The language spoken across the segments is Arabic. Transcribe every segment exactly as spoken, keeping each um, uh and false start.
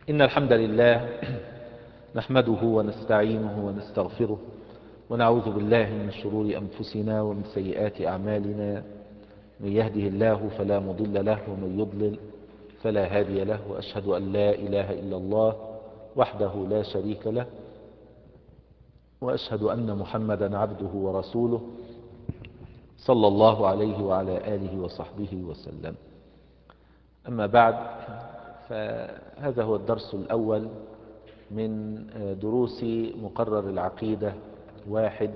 إن الحمد لله نحمده ونستعينه ونستغفره ونعوذ بالله من شرور أنفسنا ومن سيئات أعمالنا. من يهده الله فلا مضل له ومن يضلل فلا هادي له، وأشهد أن لا إله إلا الله وحده لا شريك له، وأشهد أن محمدا عبده ورسوله صلى الله عليه وعلى آله وصحبه وسلم. أما بعد، فهذا هو الدرس الأول من دروس مقرر العقيدة واحد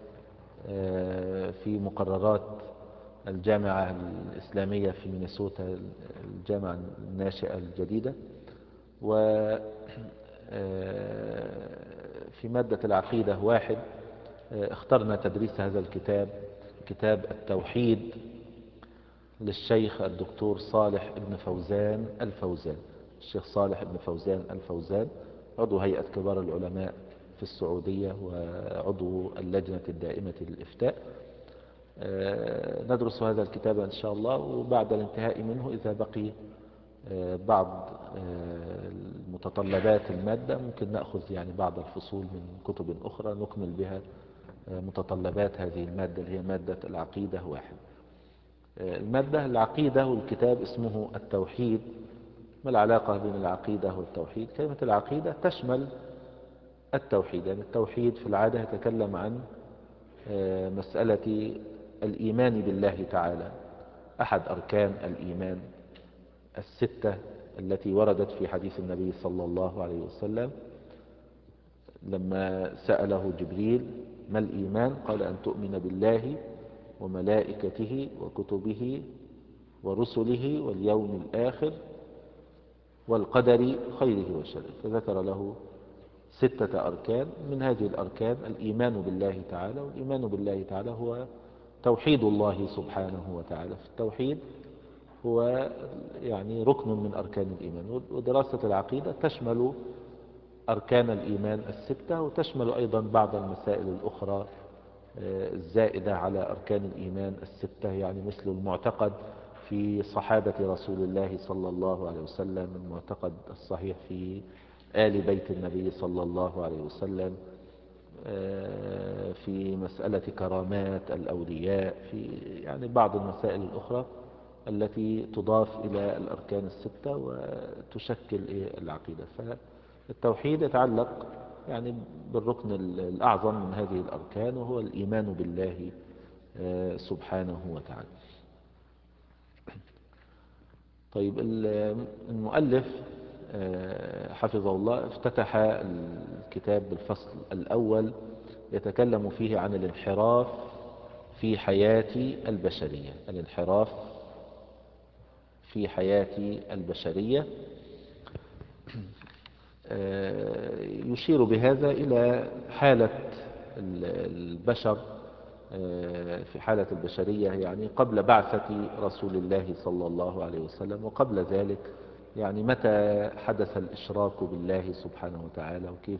في مقررات الجامعة الإسلامية في مينيسوتا، الجامعة الناشئة الجديدة. وفي مادة العقيدة واحد اخترنا تدريس هذا الكتاب، كتاب التوحيد للشيخ الدكتور صالح ابن فوزان الفوزان. الشيخ صالح ابن فوزان الفوزان عضو هيئة كبار العلماء في السعودية وعضو اللجنة الدائمة للإفتاء. ندرس هذا الكتاب إن شاء الله، وبعد الانتهاء منه إذا بقي بعض متطلبات المادة ممكن نأخذ يعني بعض الفصول من كتب أخرى نكمل بها متطلبات هذه المادة اللي هي مادة العقيدة واحد. المادة العقيدة والكتاب اسمه التوحيد. ما العلاقة بين العقيدة والتوحيد؟ كلمة العقيدة تشمل التوحيد، يعني التوحيد في العادة يتكلم عن مسألة الإيمان بالله تعالى، أحد أركان الإيمان الستة التي وردت في حديث النبي صلى الله عليه وسلم لما سأله جبريل ما الإيمان؟ قال أن تؤمن بالله وملائكته وكتبه ورسله واليوم الآخر والقدر خيره وشره، فذكر له ستة أركان. من هذه الأركان الإيمان بالله تعالى، والإيمان بالله تعالى هو توحيد الله سبحانه وتعالى. في التوحيد هو يعني ركن من أركان الإيمان، ودراسة العقيدة تشمل أركان الإيمان الستة، وتشمل أيضا بعض المسائل الأخرى الزائدة على أركان الإيمان الستة، يعني مثل المعتقد في صحابة رسول الله صلى الله عليه وسلم، المعتقد الصحيح في آل بيت النبي صلى الله عليه وسلم، في مسألة كرامات الأولياء، في يعني بعض المسائل الأخرى التي تضاف إلى الأركان الستة وتشكل العقيدة. فالتوحيد يتعلق يعني بالركن الأعظم من هذه الأركان، وهو الإيمان بالله سبحانه وتعالى. طيب، المؤلف حفظه الله افتتح الكتاب بالفصل الأول يتكلم فيه عن الانحراف في حياة البشرية. الانحراف في حياة البشرية يشير بهذا إلى حالة البشر في حالة البشرية، يعني قبل بعثة رسول الله صلى الله عليه وسلم، وقبل ذلك يعني متى حدث الإشراك بالله سبحانه وتعالى، وكيف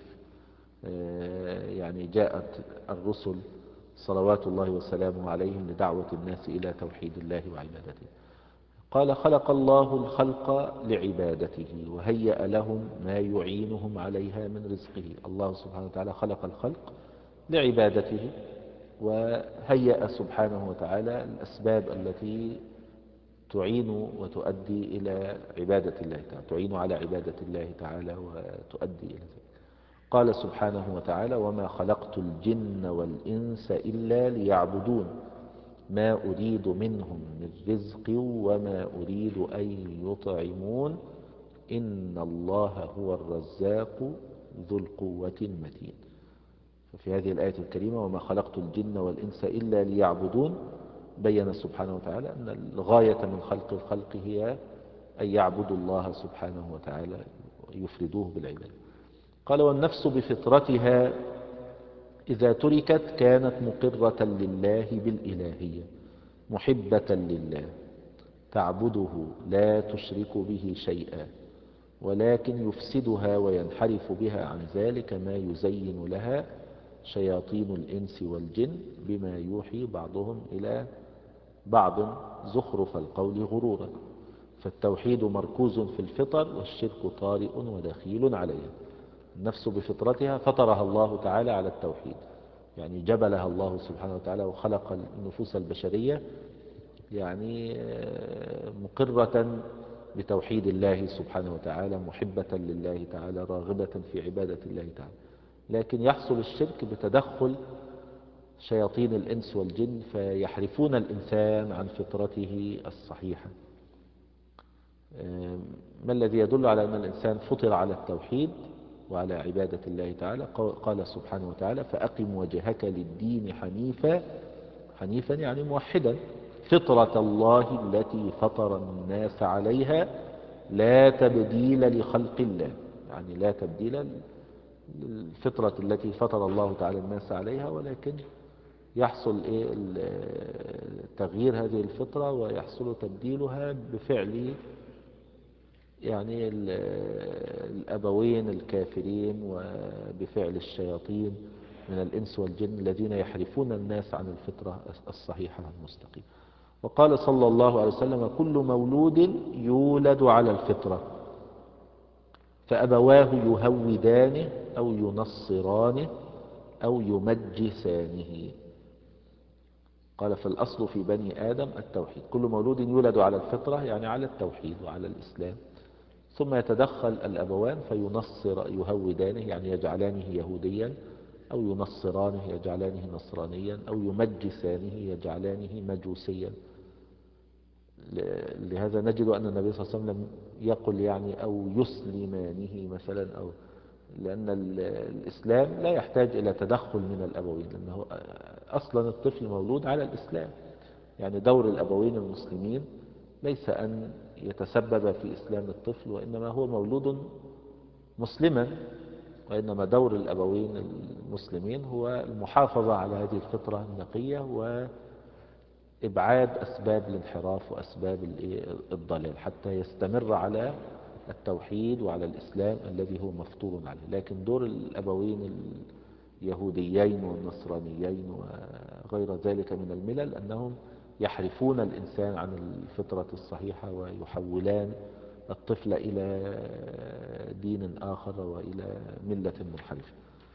يعني جاءت الرسل صلوات الله وسلامه عليهم لدعوة الناس إلى توحيد الله وعبادته. قال خلق الله الخلق لعبادته وهيأ لهم ما يعينهم عليها من رزقه. الله سبحانه وتعالى خلق الخلق لعبادته، وهيأ سبحانه وتعالى الأسباب التي تعين وتؤدي إلى عبادة الله تعالى، تعين على عبادة الله تعالى وتؤدي إلى ذلك. قال سبحانه وتعالى وما خلقت الجن والإنس إلا ليعبدون ما أريد منهم من رزق وما أريد أن يطعمون إن الله هو الرزاق ذو القوة المتين. ففي هذه الآية الكريمة وما خلقت الجن والإنس إلا ليعبدون بين سبحانه وتعالى أن الغاية من خلق الخلق هي أن يعبدوا الله سبحانه وتعالى يفردوه بالعبادة. قال والنفس بفطرتها إذا تركت كانت مقرة لله بالإلهية محبة لله تعبده لا تشرك به شيئا، ولكن يفسدها وينحرف بها عن ذلك ما يزين لها شياطين الإنس والجن بما يوحي بعضهم إلى بعض زخرف القول غرورا، فالتوحيد مركوز في الفطر والشرك طارئ ودخيل عليها. النفس بفطرتها فطرها الله تعالى على التوحيد، يعني جبلها الله سبحانه وتعالى وخلق النفوس البشرية يعني مقرة بتوحيد الله سبحانه وتعالى، محبة لله تعالى، راغبة في عبادة الله تعالى. لكن يحصل الشرك بتدخل شياطين الإنس والجن فيحرفون الإنسان عن فطرته الصحيحة. ما الذي يدل على أن الإنسان فطر على التوحيد وعلى عبادة الله تعالى؟ قال سبحانه وتعالى: فأقم وجهك للدين حنيفا، حنيفا يعني موحدا، فطرة الله التي فطر الناس عليها لا تبديل لخلق الله، يعني لا تبديل للفطرة التي فطر الله تعالى الناس عليها، ولكن يحصل إيه تغيير هذه الفطرة ويحصل تبديلها بفعل يعني الأبوين الكافرين وبفعل الشياطين من الإنس والجن الذين يحرفون الناس عن الفطرة الصحيحة المستقيمة. وقال صلى الله عليه وسلم: كل مولود يولد على الفطرة فأبواه يهودانه أو ينصرانه أو يمجسانه. قال: فالأصل في بني آدم التوحيد. كل مولود يولد على الفطرة يعني على التوحيد وعلى الإسلام، ثم يتدخل الأبوان فينصر يهودانه يعني يجعلانه يهوديا، أو ينصرانه يجعلانه نصرانيا، أو يمجسانه يجعلانه مجوسيا. لهذا نجد أن النبي صلى الله عليه وسلم يقول يعني أو يسلمانه مثلا، أو لأن الإسلام لا يحتاج إلى تدخل من الأبوين، لأنه أصلا الطفل مولود على الإسلام. يعني دور الأبوين المسلمين ليس أن يتسبب في إسلام الطفل، وإنما هو مولود مسلما، وإنما دور الأبوين المسلمين هو المحافظة على هذه الفطرة النقية وإبعاد أسباب الانحراف وأسباب الضلال حتى يستمر على التوحيد وعلى الإسلام الذي هو مفطور عليه. لكن دور الأبوين اليهوديين والنصرانيين وغير ذلك من الملل أنهم يحرفون الإنسان عن الفطرة الصحيحة ويحولان الطفل إلى دين آخر وإلى ملة منحرفة.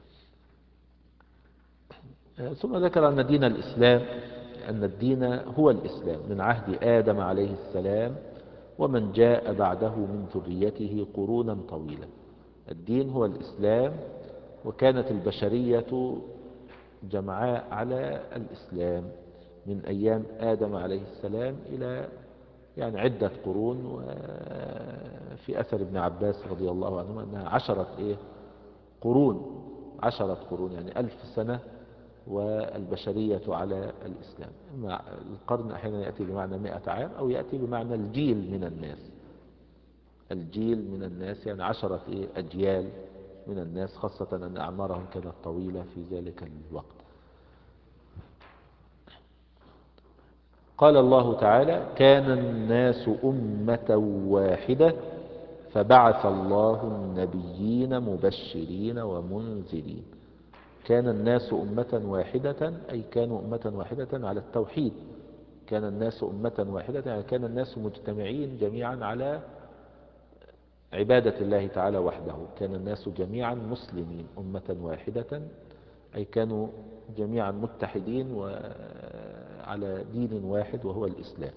ثم ذكر أن دين الإسلام أن الدين هو الإسلام من عهد آدم عليه السلام ومن جاء بعده من ذريته قرونا طويلة. الدين هو الإسلام، وكانت البشرية جمعاء على الإسلام من أيام آدم عليه السلام إلى يعني عدة قرون. وفي أثر ابن عباس رضي الله عنه أنها عشرة إيه قرون عشرة قرون يعني ألف سنة والبشرية على الإسلام. القرن أحيانا يأتي بمعنى مئة عام أو يأتي بمعنى الجيل من الناس، الجيل من الناس يعني عشرة إيه أجيال من الناس، خاصة أن أعمارهم كانت طويلة في ذلك الوقت. قال الله تعالى: كان الناس أمة واحدة فبعث الله النبيين مبشرين ومنذرين. كان الناس أمة واحدة أي كانوا أمة واحدة على التوحيد. كان الناس أمة واحدة يعني كان الناس مجتمعين جميعا على عبادة الله تعالى وحده. كان الناس جميعا مسلمين أمة واحدة أي كانوا جميعا متحدين وعلى دين واحد وهو الإسلام.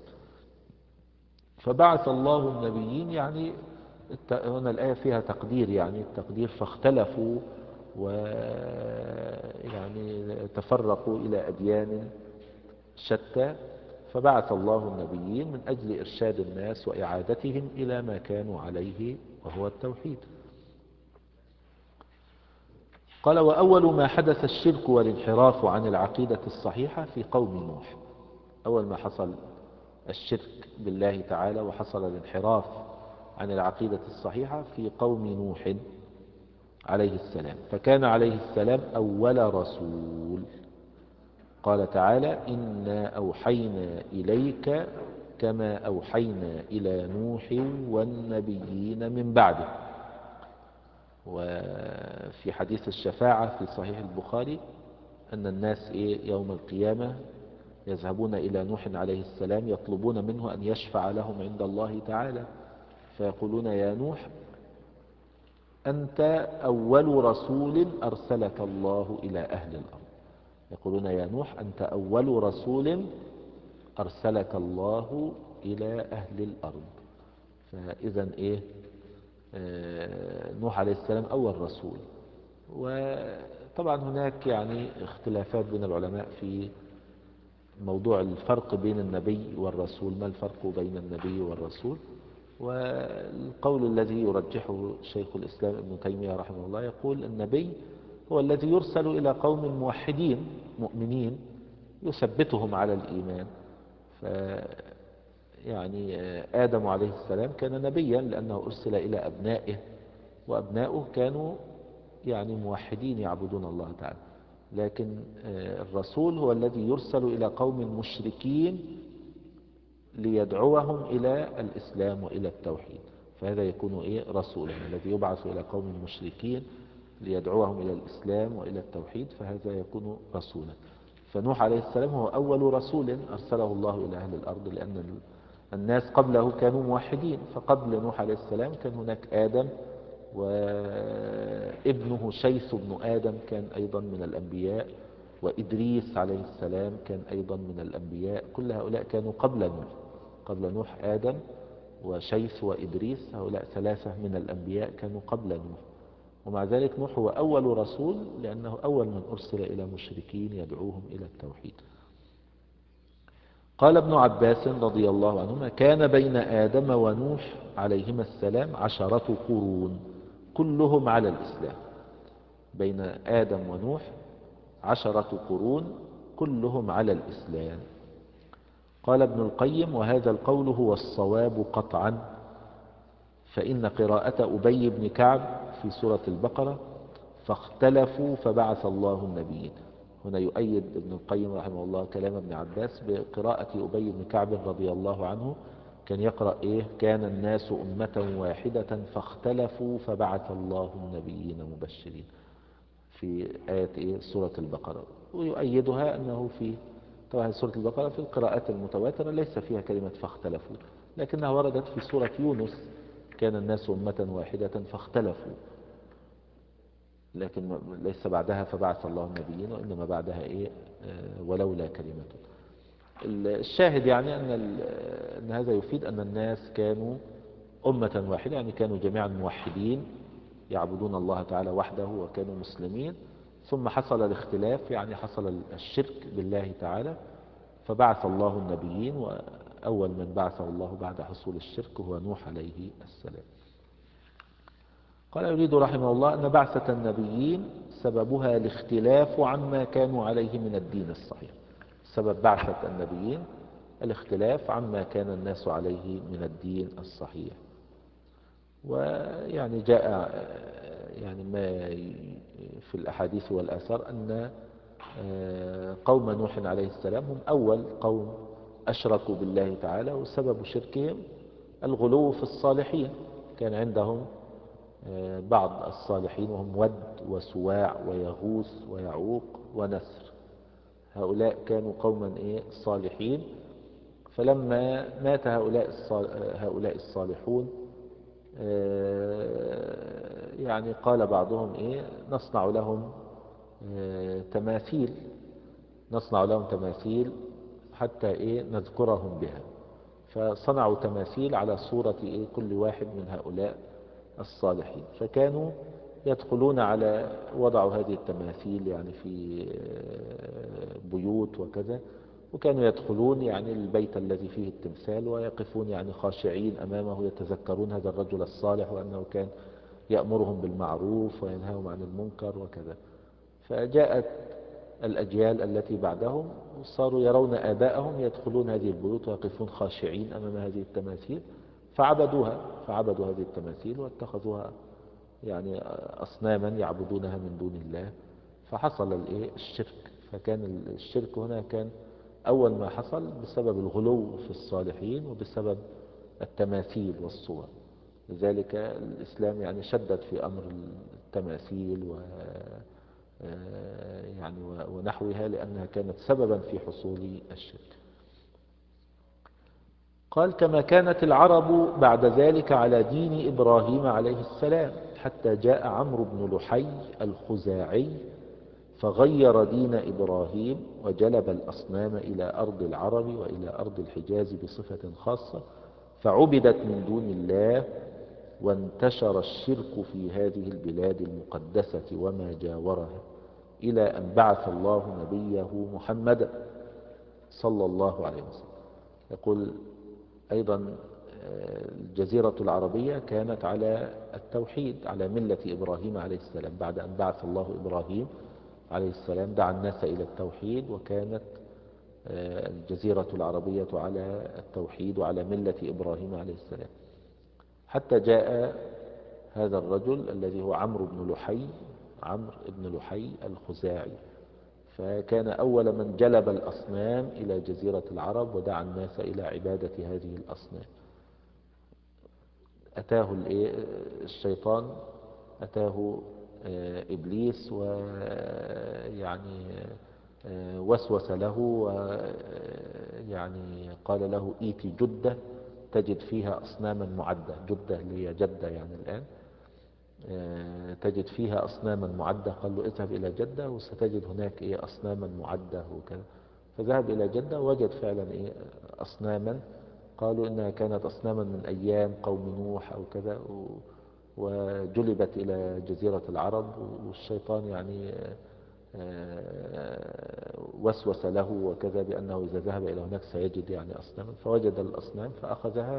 فبعث الله النبيين يعني هنا الآية فيها تقدير، يعني التقدير فاختلفوا ويعني تفرقوا إلى أديان شتى، فبعث الله النبيين من أجل إرشاد الناس وإعادتهم إلى ما كانوا عليه وهو التوحيد. قال: وأول ما حدث الشرك والانحراف عن العقيدة الصحيحة في قوم نوح. أول ما حصل الشرك بالله تعالى وحصل الانحراف عن العقيدة الصحيحة في قوم نوح عليه السلام، فكان عليه السلام أول رسول. قال تعالى: إنا أوحينا إليك كما أوحينا إلى نوح والنبيين من بعده. وفي حديث الشفاعة في صحيح البخاري أن الناس إيه يوم القيامة يذهبون إلى نوح عليه السلام يطلبون منه أن يشفع لهم عند الله تعالى، فيقولون يا نوح أنت أول رسول أرسلك الله إلى أهل الأرض. يقولون يا نوح أنت أول رسول أرسلك الله إلى أهل الأرض. فإذا إيه، آه نوح عليه السلام أول رسول. وطبعا هناك يعني اختلافات بين العلماء في موضوع الفرق بين النبي والرسول، ما الفرق بين النبي والرسول؟ والقول الذي يرجحه شيخ الإسلام ابن تيمية رحمه الله يقول النبي هو الذي يرسل إلى قوم موحدين مؤمنين يثبتهم على الإيمان. ف يعني آدم عليه السلام كان نبيا لأنه أرسل إلى أبنائه، وأبنائه كانوا يعني موحدين يعبدون الله تعالى. لكن الرسول هو الذي يرسل إلى قوم مشركين ليدعوهم إلى الإسلام وإلى التوحيد، فهذا يكون إيه رسولا. الذي يبعث إلى قوم مشركين ليدعوهم إلى الإسلام وإلى التوحيد فهذا يكون رسولا. فنوح عليه السلام هو أول رسول أرسله الله إلى أهل الأرض، لأن الناس قبله كانوا موحدين. فقبل نوح عليه السلام كان هناك آدم وابنه شيث بن آدم كان أيضا من الأنبياء، وإدريس عليه السلام كان أيضا من الأنبياء. كل هؤلاء كانوا قبل نوح. قبل نوح آدم وشيث وإدريس، هؤلاء ثلاثة من الأنبياء كانوا قبل نوح. ومع ذلك نوح هو أول رسول لأنه أول من أرسل إلى مشركين يدعوهم إلى التوحيد. قال ابن عباس رضي الله عنهما كان بين آدم ونوح عليهما السلام عشرة قرون كلهم على الإسلام. بين آدم ونوح عشرة قرون كلهم على الإسلام. قال ابن القيم وهذا القول هو الصواب قطعا، فإن قراءة أبي بن كعب في سورة البقرة فاختلفوا فبعث الله النبيين، هنا يؤيد ابن القيم رحمه الله كلام ابن عباس بقراءة أبي بن كعب رضي الله عنه. كان يقرأ إيه كان الناس أمة واحدة فاختلفوا فبعث الله النبيين مبشرين في آية إيه سورة البقرة. ويؤيدها أنه في طبعا سورة البقرة في القراءات المتواترة ليس فيها كلمة فاختلفوا، لكنها وردت في سورة يونس كان الناس أمة واحدة فاختلفوا، لكن ليس بعدها فبعث الله النبيين، وإنما بعدها إيه آه ولولا كلمة. الشاهد يعني أن, أن هذا يفيد أن الناس كانوا أمة واحدة، يعني كانوا جميعا موحدين يعبدون الله تعالى وحده وكانوا مسلمين. ثم حصل الاختلاف، يعني حصل الشرك بالله تعالى فبعث الله النبيين، وأول من بعثه الله بعد حصول الشرك هو نوح عليه السلام. قال يريد رحمه الله أن بعثة النبيين سببها الاختلاف عما كانوا عليه من الدين الصحيح. سبب بعثة النبيين الاختلاف عما كان الناس عليه من الدين الصحيح. ويعني جاء يعني ما في الأحاديث والآثار أن قوم نوح عليه السلام هم أول قوم أشركوا بالله تعالى، وسبب شركهم الغلو في الصالحين. كان عندهم بعض الصالحين وهم ود وسواع ويغوث ويعوق ونسر، هؤلاء كانوا قوما إيه صالحين. فلما مات هؤلاء هؤلاء الصالحون يعني قال بعضهم إيه نصنع لهم تماثيل نصنع لهم تماثيل حتى إيه نذكرهم بها. فصنعوا تماثيل على صورة إيه كل واحد من هؤلاء الصالحين. فكانوا يدخلون على وضعوا هذه التماثيل يعني في بيوت وكذا، وكانوا يدخلون يعني البيت الذي فيه التمثال ويقفون يعني خاشعين أمامه يتذكرون هذا الرجل الصالح وأنه كان يأمرهم بالمعروف وينهاهم عن المنكر وكذا. فجاءت الأجيال التي بعدهم صاروا يرون آباءهم يدخلون هذه البيوت ويقفون خاشعين أمام هذه التماثيل، فعبدوها فعبدوا هذه التماثيل واتخذوها يعني أصناما يعبدونها من دون الله. فحصل الايه الشرك. فكان الشرك هنا كان أول ما حصل بسبب الغلو في الصالحين وبسبب التماثيل والصور. لذلك الإسلام يعني شدد في أمر التماثيل يعني ونحوها، لأنها كانت سببا في حصول الشرك. قال كما كانت العرب بعد ذلك على دين إبراهيم عليه السلام، حتى جاء عمرو بن لحي الخزاعي فغير دين إبراهيم وجلب الأصنام إلى أرض العرب وإلى أرض الحجاز بصفة خاصة، فعبدت من دون الله، وانتشر الشرك في هذه البلاد المقدسة وما جاورها، إلى أن بعث الله نبيه محمدا صلى الله عليه وسلم. يقول أيضا الجزيرة العربية كانت على التوحيد، على ملة إبراهيم عليه السلام. بعد أن بعث الله إبراهيم عليه السلام دعا الناس إلى التوحيد، وكانت الجزيرة العربية على التوحيد وعلى ملة إبراهيم عليه السلام، حتى جاء هذا الرجل الذي هو عمرو بن لحي، عمرو بن لحي الخزاعي، فكان أول من جلب الأصنام إلى جزيرة العرب ودعا الناس إلى عبادة هذه الأصنام. أتاه الشيطان، أتاه إبليس ويعني وسوس له، ويعني قال له إيتي جدة تجد فيها أصناما معدة. جدة اللي هي جدة يعني الآن، تجد فيها أصناما معدة. قال له اذهب إلى جدة وستجد هناك إيه أصناما معدة وكذا. فذهب إلى جدة ووجد فعلا إيه أصناما، قالوا إنها كانت أصناما من أيام قوم نوح أو كذا، وجلبت إلى جزيرة العرب. والشيطان يعني وسوس له وكذا بأنه إذا ذهب إلى هناك سيجد يعني أصناما، فوجد الأصنام فأخذها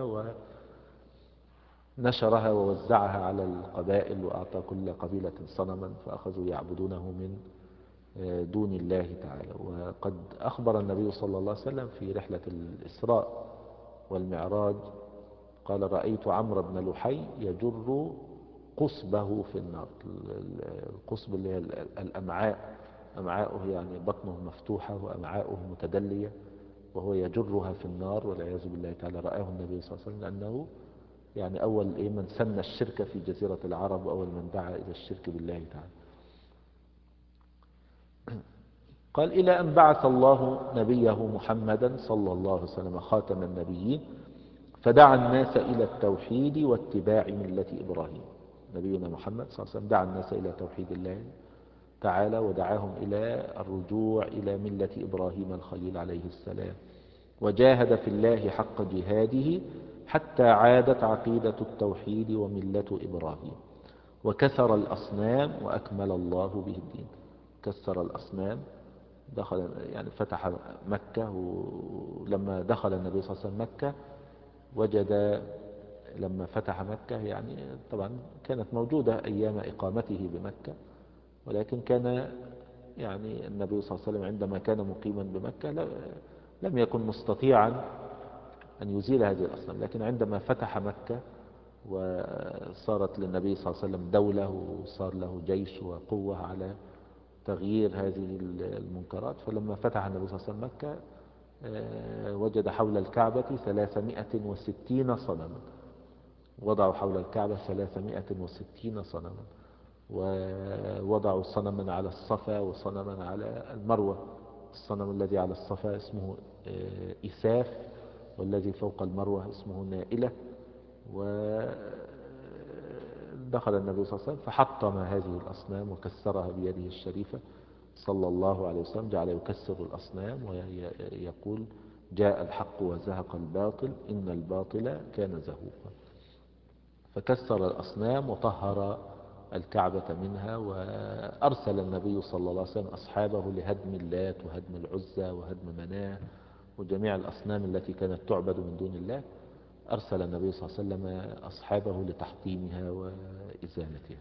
ونشرها ووزعها على القبائل، وأعطى كل قبيلة صنما فأخذوا يعبدونه من دون الله تعالى. وقد أخبر النبي صلى الله عليه وسلم في رحلة الإسراء والمعراج، قال رأيت عمرو بن لحي يجر قصبه في النار. القصب اللي هي الأمعاء، أمعاؤه يعني بطنه مفتوحة وأمعاؤه متدلية، وهو يجرها في النار والعياذ بالله تعالى. رآه النبي صلى الله عليه وسلم لأنه يعني أول إيه من سن الشرك في جزيرة العرب، وأول من دعا إلى الشرك بالله تعالى. قال إلى أن بعث الله نبيه محمدا صلى الله عليه وسلم خاتم النبيين، فدعا الناس إلى التوحيد واتباع ملة إبراهيم. نبينا محمد صلى الله عليه وسلم دعا الناس إلى توحيد الله تعالى، ودعاهم إلى الرجوع إلى ملة إبراهيم الخليل عليه السلام، وجاهد في الله حق جهاده حتى عادت عقيدة التوحيد وملة إبراهيم، وكسر الأصنام وأكمل الله به الدين. كسر الأصنام، دخل يعني فتح مكة، ولما دخل النبي صلى الله عليه وسلم مكة وجد، لما فتح مكة يعني طبعا كانت موجودة أيام إقامته بمكة، ولكن كان يعني النبي صلى الله عليه وسلم عندما كان مقيما بمكة لم يكن مستطيعا أن يزيل هذه الأصنام، لكن عندما فتح مكة وصارت للنبي صلى الله عليه وسلم دولة وصار له جيش وقوة على تغيير هذه المنكرات، فلما فتح النبي صلى الله عليه وسلم مكة وجد حول الكعبة ثلاثمائة وستين صنما. وضعوا حول الكعبة ثلاثمائة وستين صنما، ووضعوا صنما على الصفا وصنما على المروة. الصنم الذي على الصفا اسمه إساف، والذي فوق المروة اسمه نائلة. ودخل النبي صلى الله عليه وسلم فحطم هذه الأصنام وكسرها بيده الشريفة صلى الله عليه وسلم، جعل يكسر الأصنام ويقول جاء الحق وزهق الباطل إن الباطل كان زهوقا. فكسر الأصنام وطهر الكعبة منها، وأرسل النبي صلى الله عليه وسلم أصحابه لهدم اللات وهدم العزى وهدم مناه وجميع الأصنام التي كانت تعبد من دون الله. أرسل النبي صلى الله عليه وسلم أصحابه لتحطيمها وإزالتها.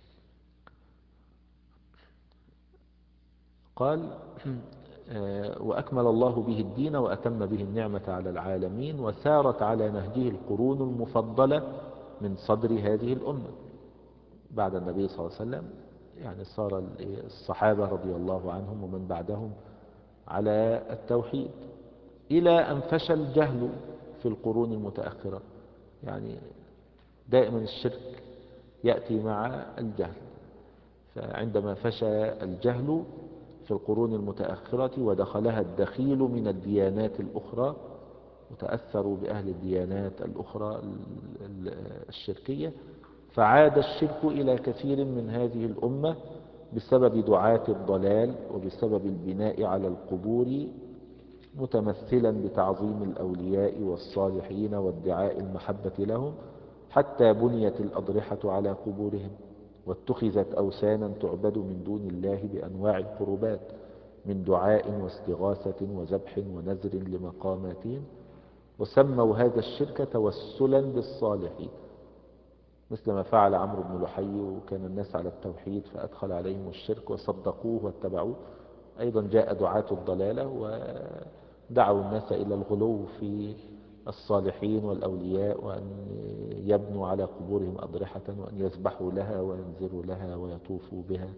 قال وأكمل الله به الدين وأتم به النعمة على العالمين، وسارت على نهجه القرون المفضلة من صدر هذه الأمة. بعد النبي صلى الله عليه وسلم يعني صار الصحابة رضي الله عنهم ومن بعدهم على التوحيد، إلى أن فشى الجهل في القرون المتأخرة. يعني دائما الشرك يأتي مع الجهل، فعندما فشى الجهل في القرون المتأخرة ودخلها الدخيل من الديانات الأخرى، وتأثروا بأهل الديانات الأخرى الشركية، فعاد الشرك إلى كثير من هذه الأمة بسبب دعاة الضلال وبسبب البناء على القبور، متمثلا بتعظيم الأولياء والصالحين وادعاء المحبة لهم، حتى بنيت الأضرحة على قبورهم، واتخذت أوثانا تعبد من دون الله بأنواع القربات من دعاء واستغاثة وذبح ونذر لمقاماتهم، وسموا هذا الشرك توسلا بالصالحين، مثل ما فعل عمرو بن لحي، وكان الناس على التوحيد فأدخل عليهم الشرك وصدقوه واتبعوه. أيضا جاء دعاة الضلالة ودعوا الناس إلى الغلو في الصالحين والأولياء، وأن يبنوا على قبورهم أضرحة، وأن يذبحوا لها وينذروا لها ويطوفوا بها،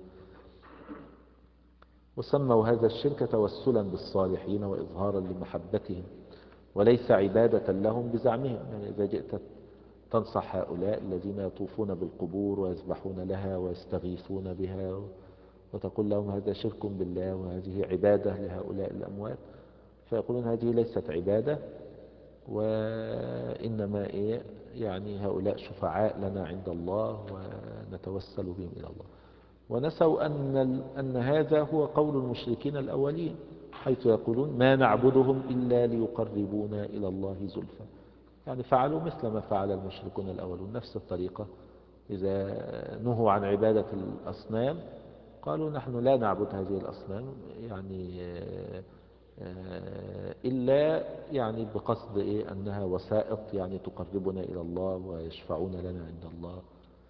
وسموا هذا الشرك توسلا بالصالحين وإظهارا لمحبتهم، وليس عبادة لهم بزعمهم. يعني إذا جئت تنصح هؤلاء الذين يطوفون بالقبور ويذبحون لها ويستغيثون بها وتقول لهم هذا شرك بالله وهذه عبادة لهؤلاء الأموات، فيقولون هذه ليست عبادة، وإنما إيه يعني هؤلاء شفعاء لنا عند الله ونتوسل بهم إلى الله. ونسوا أن, أن هذا هو قول المشركين الأولين، حيث يقولون ما نعبدهم إلا ليقربونا إلى الله زلفى. يعني فعلوا مثل ما فعل المشركون الأولون، نفس الطريقة. إذا نهوا عن عبادة الأصنام قالوا نحن لا نعبد هذه الأصنام يعني إلا يعني بقصد إيه أنها وسائط يعني تقربنا إلى الله ويشفعون لنا عند الله.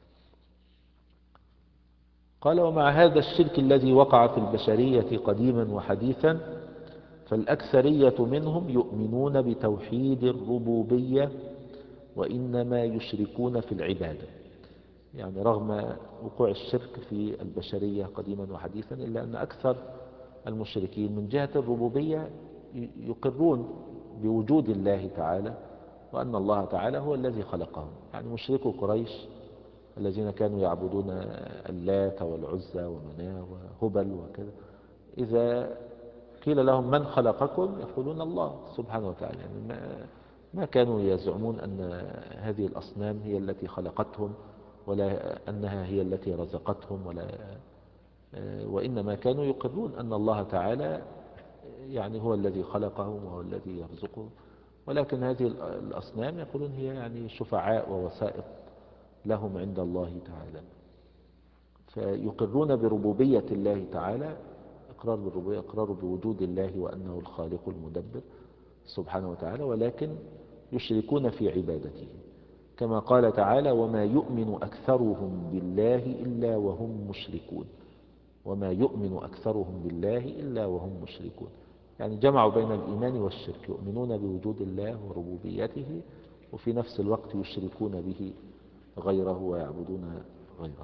قال ومع هذا الشرك الذي وقع في البشرية قديما وحديثا، فالأكثرية منهم يؤمنون بتوحيد الربوبية، وإنما يشركون في العبادة. يعني رغم وقوع الشرك في البشرية قديما وحديثا، إلا أن أكثر المشركين من جهة الربوبية يقرون بوجود الله تعالى، وأن الله تعالى هو الذي خلقهم. يعني مشركو قريش الذين كانوا يعبدون اللات والعزى ومناه وهبل وكذا، إذا قيل لهم من خلقكم يقولون الله سبحانه وتعالى. يعني ما, ما كانوا يزعمون أن هذه الأصنام هي التي خلقتهم، ولا أنها هي التي رزقتهم، ولا وإنما كانوا يقرون أن الله تعالى يعني هو الذي خلقهم وهو الذي يرزقهم. ولكن هذه الأصنام يقولون هي يعني شفعاء ووسائط لهم عند الله تعالى، فيقرون بربوبية الله تعالى، إقرار بالربوبية، إقرار بوجود الله وأنه الخالق المدبر سبحانه وتعالى، ولكن يشركون في عبادته، كما قال تعالى وما يؤمن أكثرهم بالله إلا وهم مشركون. وما يؤمن أكثرهم بالله إلا وهم مشركون، يعني جمعوا بين الإيمان والشرك، يؤمنون بوجود الله وربوبيته، وفي نفس الوقت يشركون به غيره ويعبدون غيره.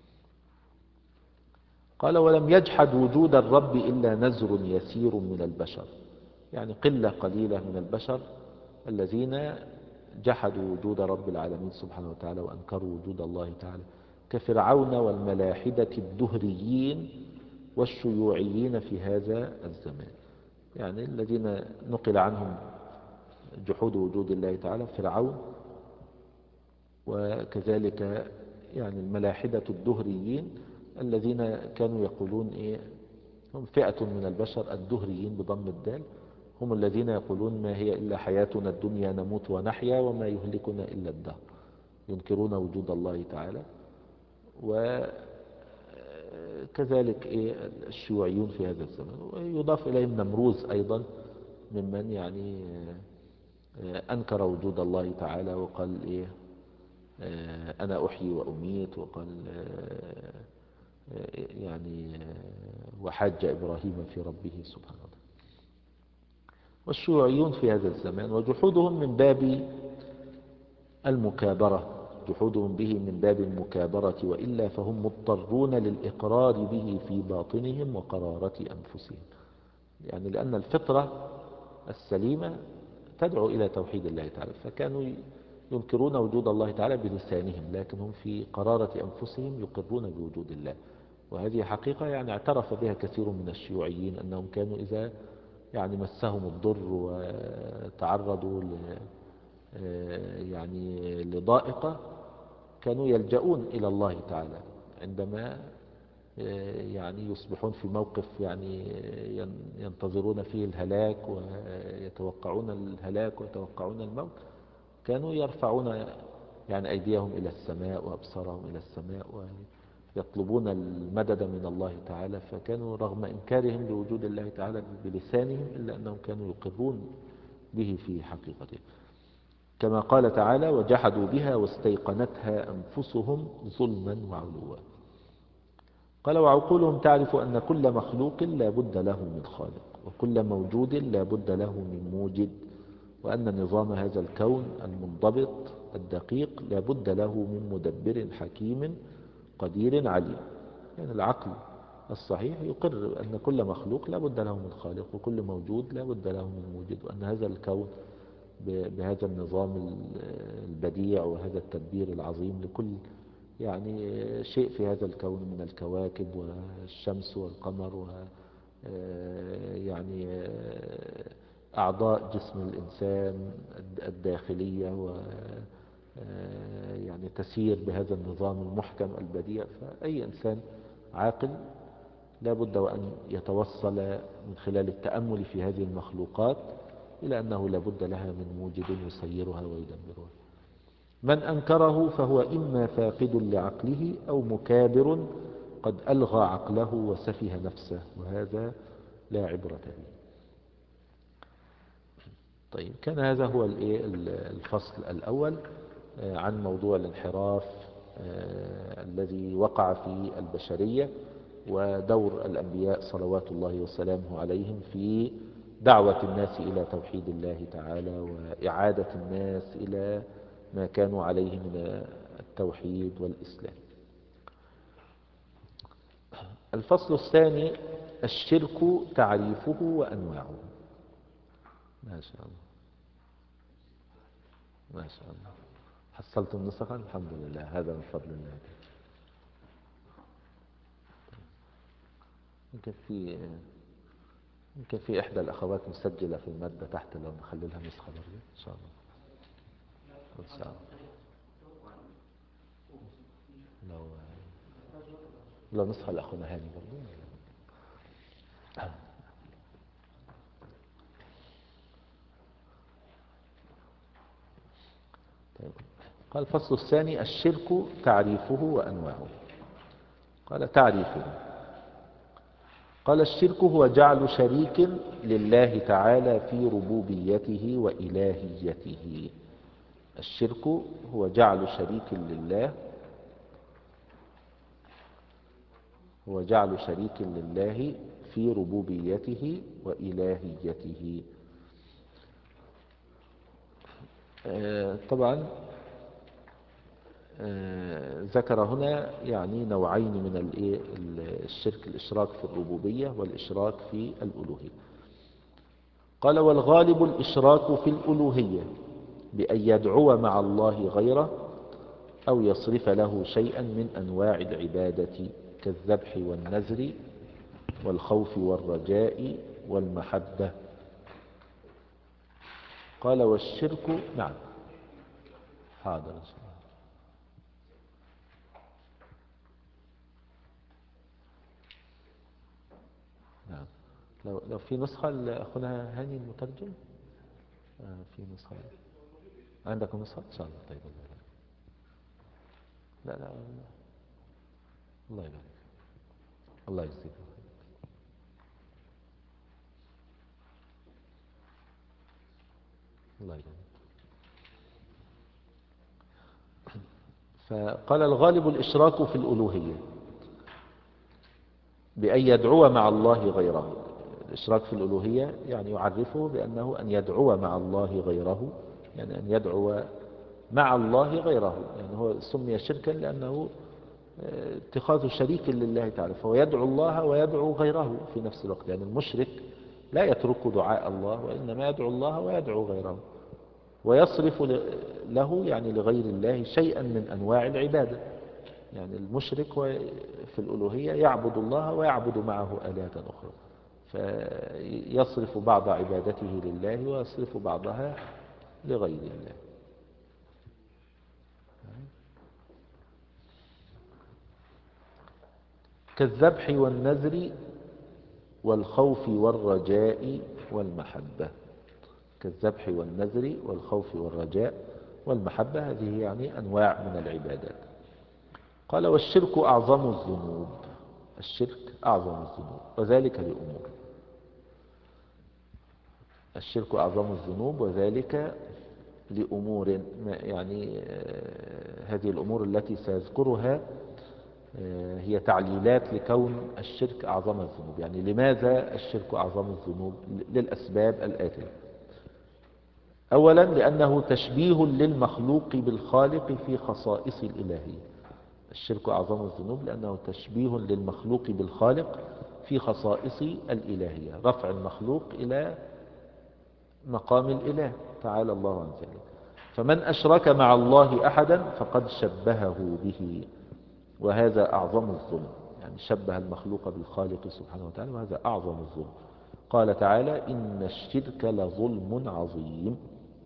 قال ولم يجحد وجود الرب إلا نزر يسير من البشر، يعني قلة قليلة من البشر الذين جحدوا وجود رب العالمين سبحانه وتعالى وأنكروا وجود الله تعالى، كفرعون والملاحدة الدهريين والشيوعيين في هذا الزمان. يعني الذين نقل عنهم جحود وجود الله تعالى فرعون، وكذلك يعني الملاحدة الدهريين الذين كانوا يقولون إيه، هم فئة من البشر الدهريين بضم الدال، هم الذين يقولون ما هي إلا حياتنا الدنيا نموت ونحيا وما يهلكنا إلا الدهر، ينكرون وجود الله تعالى. وكذلك إيه الشيوعيون في هذا الزمن، ويضاف إليهم نمروز أيضا ممن يعني أنكر وجود الله تعالى وقال إيه أنا أحيي وأميت، وقال يعني وحاج إبراهيم في ربه سبحانه وتعالى. والشيوعيون في هذا الزمان وجحودهم من باب المكابرة، جحودهم به من باب المكابرة، وإلا فهم مضطرون للإقرار به في باطنهم وقرارة أنفسهم، يعني لأن الفطرة السليمة تدعو إلى توحيد الله تعالى، فكانوا ينكرون وجود الله تعالى بلسانهم، لكن هم في قرارة أنفسهم يقرون بوجود الله. وهذه حقيقة يعني اعترف بها كثير من الشيوعيين، أنهم كانوا إذا يعني مسهم الضر وتعرضوا ل يعني لضائقة كانوا يلجؤون إلى الله تعالى عندما يعني يصبحون في موقف يعني ينتظرون فيه الهلاك ويتوقعون الهلاك ويتوقعون الموت. كانوا يرفعون يعني أيديهم إلى السماء وأبصارهم إلى السماء ويطلبون المدد من الله تعالى. فكانوا رغم إنكارهم لوجود الله تعالى بلسانهم إلا أنهم كانوا يقرون به في حقيقته، كما قال تعالى: وجحدوا بها واستيقنتها أنفسهم ظلما وعلوا. قال: وعقولهم تعرف أن كل مخلوق لا بد له من خالق، وكل موجود لا بد له من موجد، وأن نظام هذا الكون المنضبط الدقيق لا بد له من مدبر حكيم قدير عليم. يعني العقل الصحيح يقر أن كل مخلوق لا بد له من خالق، وكل موجود لا بد له من موجد، وأن هذا الكون بهذا النظام البديع وهذا التدبير العظيم لكل يعني شيء في هذا الكون من الكواكب والشمس والقمر و يعني أعضاء جسم الإنسان الداخلية و يعني تسير بهذا النظام المحكم البديع. فأي إنسان عاقل لا بد وأن يتوصل من خلال التأمل في هذه المخلوقات إلى أنه لا بد لها من موجد يسيرها ويدبرها. من أنكره فهو إما فاقد لعقله أو مكابر قد ألغى عقله وسفه نفسه، وهذا لا عبرة به. طيب، كان هذا هو الفصل الأول عن موضوع الانحراف الذي وقع في البشرية، ودور الأنبياء صلوات الله وسلامه عليهم في دعوة الناس إلى توحيد الله تعالى وإعادة الناس إلى ما كانوا عليه من التوحيد والإسلام. الفصل الثاني: الشرك تعريفه وأنواعه. ما شاء الله ما شاء الله، حصلتم نسخا؟ الحمد لله، هذا من فضل الله. يمكن في يمكن في إحدى الأخوات مسجلة في المادة تحت، لو نخلي لها نسخة برضه إن شاء الله. إن شاء الله لو لو نسخة لأخونا هاني برضه. طيب. قال: الفصل الثاني: الشرك تعريفه وأنواعه. قال: تعريفه. قال: الشرك هو جعل شريك لله تعالى في ربوبيته وإلهيته. الشرك هو جعل شريك لله هو جعل شريك لله في ربوبيته وإلهيته. آه طبعا آه ذكر هنا يعني نوعين من الشرك: الإشراك في الربوبية والإشراك في الألوهية. قال: والغالب الإشراك في الألوهية بأن يدعو مع الله غيره أو يصرف له شيئا من أنواع العبادة كالذبح والنذر والخوف والرجاء والمحبة. قال: والشرك. نعم، حاضر إن شاء الله. نعم، لو, لو في نسخة لأخونا هاني المترجم. آه في نسخة عندكم نسخة إن شاء الله. طيب، لا لا الله يبارك، الله يجزيك. الله يبارك. فقال: الغالب الإشراك في الألوهية بأن يدعو مع الله غيره. الإشراك في الألوهية يعني يعرفه بأنه أن يدعو مع الله غيره، يعني أن يدعو مع الله غيره. يعني هو سمي شركا لأنه اتخاذ شريك لله تعالى، فهو يدعو الله ويدعو غيره في نفس الوقت. يعني المشرك لا يترك دعاء الله، وإنما يدعو الله ويدعو غيره، ويصرف له يعني لغير الله شيئا من أنواع العبادة. يعني المشرك هو في الألوهية يعبد الله ويعبد معه آلهة أخرى، فيصرف بعض عبادته لله ويصرف بعضها لغير الله. كالذبح والنذر والخوف والرجاء والمحبة. كالذبح والنذر والخوف والرجاء والمحبة، هذه يعني أنواع من العبادات. قال والشرك أعظم الذنوب. الشرك أعظم الذنوب وذلك لأمور. الشرك أعظم الذنوب وذلك لأمور، يعني هذه الأمور التي سيذكرها هي تعليلات لكون الشرك أعظم الذنوب. يعني لماذا الشرك أعظم الذنوب؟ للأسباب الآتية. أولا لأنه تشبيه للمخلوق بالخالق في خصائص الإلهية. الشرك أعظم الذنوب لأنه تشبيه للمخلوق بالخالق في خصائص الإلهية، رفع المخلوق إلى مقام الإله تعالى الله عن ذلك. فمن أشرك مع الله أحدا فقد شبهه به، وهذا أعظم الظلم. يعني شبه المخلوق بالخالق سبحانه وتعالى، وهذا أعظم الظلم. قال تعالى إن الشرك لظلم عظيم.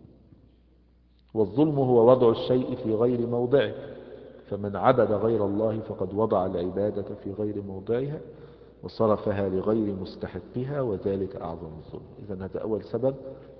والظلم هو وضع الشيء في غير موضعه، فمن عبد غير الله فقد وضع العبادة في غير موضعها وصرفها لغير مستحقها، وذلك أعظم الظلم. إذن هذا أول سبب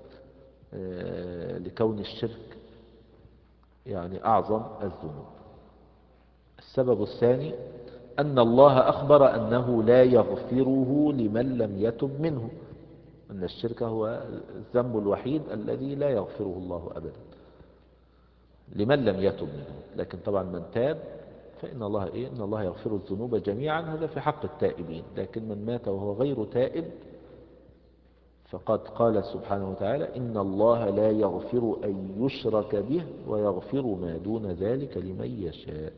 لكون الشرك يعني أعظم الذنوب. السبب الثاني أن الله أخبر أنه لا يغفره لمن لم يتب منه، أن الشرك هو الذنب الوحيد الذي لا يغفره الله أبدا لمن لم يتب منه. لكن طبعا من تاب فإن الله إيه؟ إن الله يغفر الذنوب جميعا، هذا في حق التائبين. لكن من مات وهو غير تائب فقد قال سبحانه وتعالى إن الله لا يغفر أن يشرك به ويغفر ما دون ذلك لمن يشاء.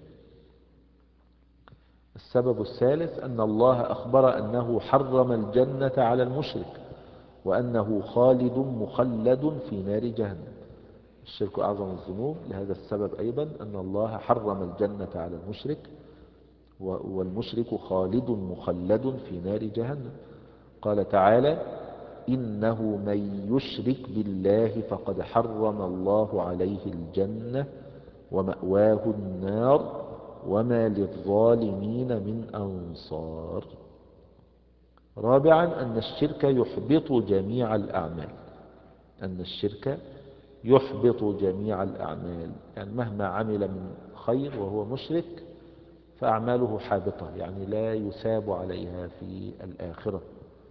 السبب الثالث أن الله أخبر أنه حرم الجنة على المشرك وأنه خالد مخلد في نار جهنم. الشرك أعظم الذنوب لهذا السبب أيضا، أن الله حرم الجنة على المشرك، والمشرك خالد مخلد في نار جهنم. قال تعالى إنه من يشرك بالله فقد حرم الله عليه الجنة ومأواه النار وما للظالمين من أنصار. رابعا أن الشرك يحبط جميع الأعمال. أن الشرك يحبط جميع الأعمال، يعني مهما عمل من خير وهو مشرك فأعماله حابطة، يعني لا يثاب عليها في الآخرة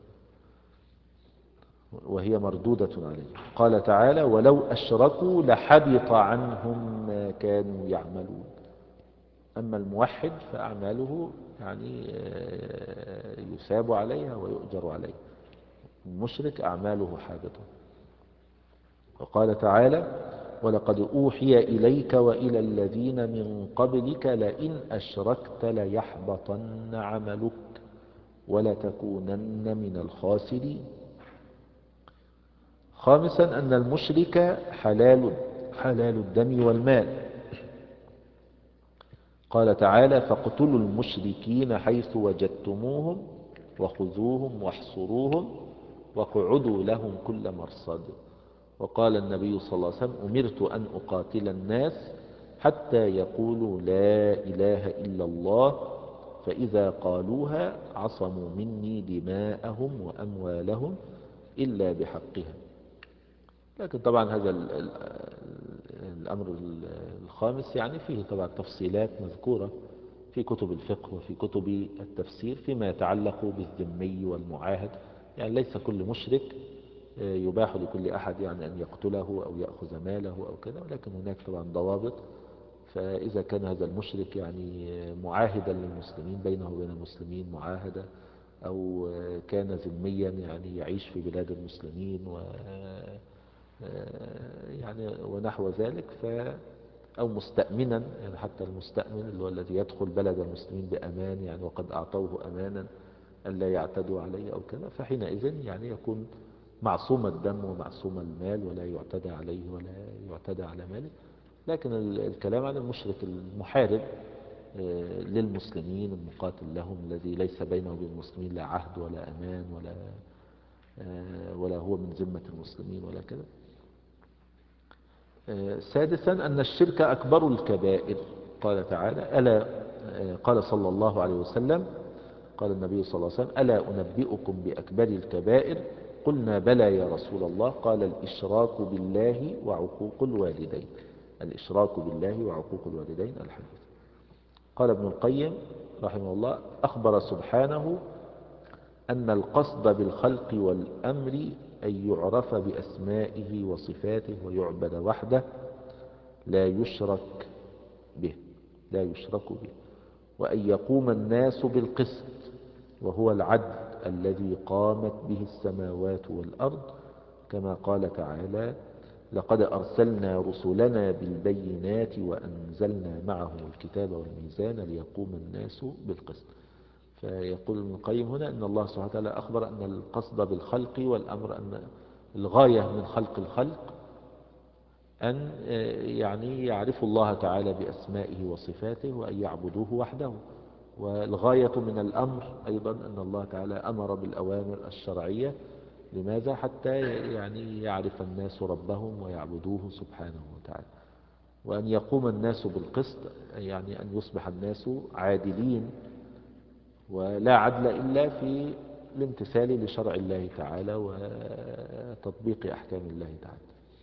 وهي مردودة عليه. قال تعالى ولو أشركوا لحبط عنهم ما كانوا يعملون. أما الموحد فأعماله يعني يثاب عليها ويؤجر عليها، المشرك أعماله حابطة. وقال تعالى ولقد أوحي إليك وإلى الذين من قبلك لئن أشركت ليحبطن عملك ولتكونن من الخاسرين. خامسا أن المشرك حلال حلال الدم والمال. قال تعالى فاقتلوا المشركين حيث وجدتموهم وخذوهم واحصروهم واقعدوا لهم كل مرصد. وقال النبي صلى الله عليه وسلم أمرت أن أقاتل الناس حتى يقولوا لا إله إلا الله فإذا قالوها عصموا مني دماءهم وأموالهم إلا بحقها. لكن طبعا هذا الأمر الخامس يعني فيه طبعا تفصيلات مذكورة في كتب الفقه وفي كتب التفسير فيما يتعلق بالذمي والمعاهد. يعني ليس كل مشرك يباح لكل أحد يعني أن يقتله أو يأخذ ماله أو كذا، ولكن هناك طبعا ضوابط. فإذا كان هذا المشرك يعني معاهدا للمسلمين، بينه وبين المسلمين معاهدة، أو كان ذميا يعني يعيش في بلاد المسلمين و يعني ونحو ذلك، ف أو مستأمنا، يعني حتى المستأمن اللي هو الذي يدخل بلد المسلمين بأمان يعني وقد أعطوه أمانا ألا يعتدوا عليه أو كذا، فحينئذ يعني يكون معصوم الدم ومعصوم المال ولا يعتدى عليه ولا يعتدى على ماله. لكن الكلام عن المشرك المحارب آه، للمسلمين المقاتل لهم الذي ليس بينه وبين المسلمين لا عهد ولا أمان ولا آه، ولا هو من ذمة المسلمين ولا كذا. آه، سادسا أن الشرك أكبر الكبائر. قال تعالى ألا آه، قال صلى الله عليه وسلم قال النبي صلى الله عليه وسلم ألا أنبئكم بأكبر الكبائر؟ قلنا بلى يا رسول الله. قال الإشراك بالله وعقوق الوالدين. الإشراك بالله وعقوق الوالدين. الحديث. قال ابن القيم رحمه الله أخبر سبحانه أن القصد بالخلق والأمر أن يعرف بأسمائه وصفاته ويعبد وحده لا يشرك به لا يشرك به وأن يقوم الناس بالقسط وهو العدل الذي قامت به السماوات والأرض، كما قال تعالى لقد أرسلنا رسلنا بالبينات وأنزلنا معهم الكتاب والميزان ليقوم الناس بالقسط. فيقول ابن القيم هنا أن الله سبحانه وتعالى أخبر أن القصد بالخلق والأمر أن الغاية من خلق الخلق أن يعني يعرفوا الله تعالى بأسمائه وصفاته وأن يعبدوه وحده. والغاية من الأمر أيضا أن الله تعالى أمر بالأوامر الشرعية. لماذا؟ حتى يعني يعرف الناس ربهم ويعبدوه سبحانه وتعالى. وأن يقوم الناس بالقسط يعني أن يصبح الناس عادلين، ولا عدل إلا في الامتثال لشرع الله تعالى وتطبيق أحكام الله تعالى.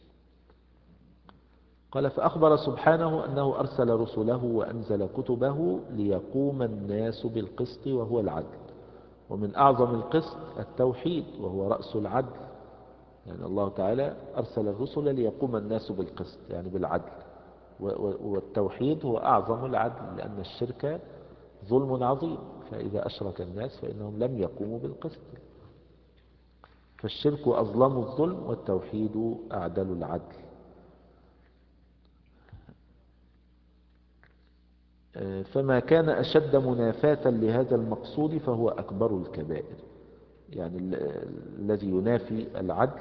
قال فأخبر سبحانه أنه أرسل رسله وأنزل كتبه ليقوم الناس بالقسط وهو العدل. ومن أعظم القسط التوحيد وهو رأس العدل. يعني الله تعالى أرسل الرسل ليقوم الناس بالقسط يعني بالعدل، والتوحيد هو أعظم العدل لأن الشرك ظلم عظيم، فإذا أشرك الناس فإنهم لم يقوموا بالقسط. فالشرك أظلم الظلم والتوحيد أعدل العدل. فما كان أشد منافاة لهذا المقصود فهو أكبر الكبائر. يعني الذي ينافي العدل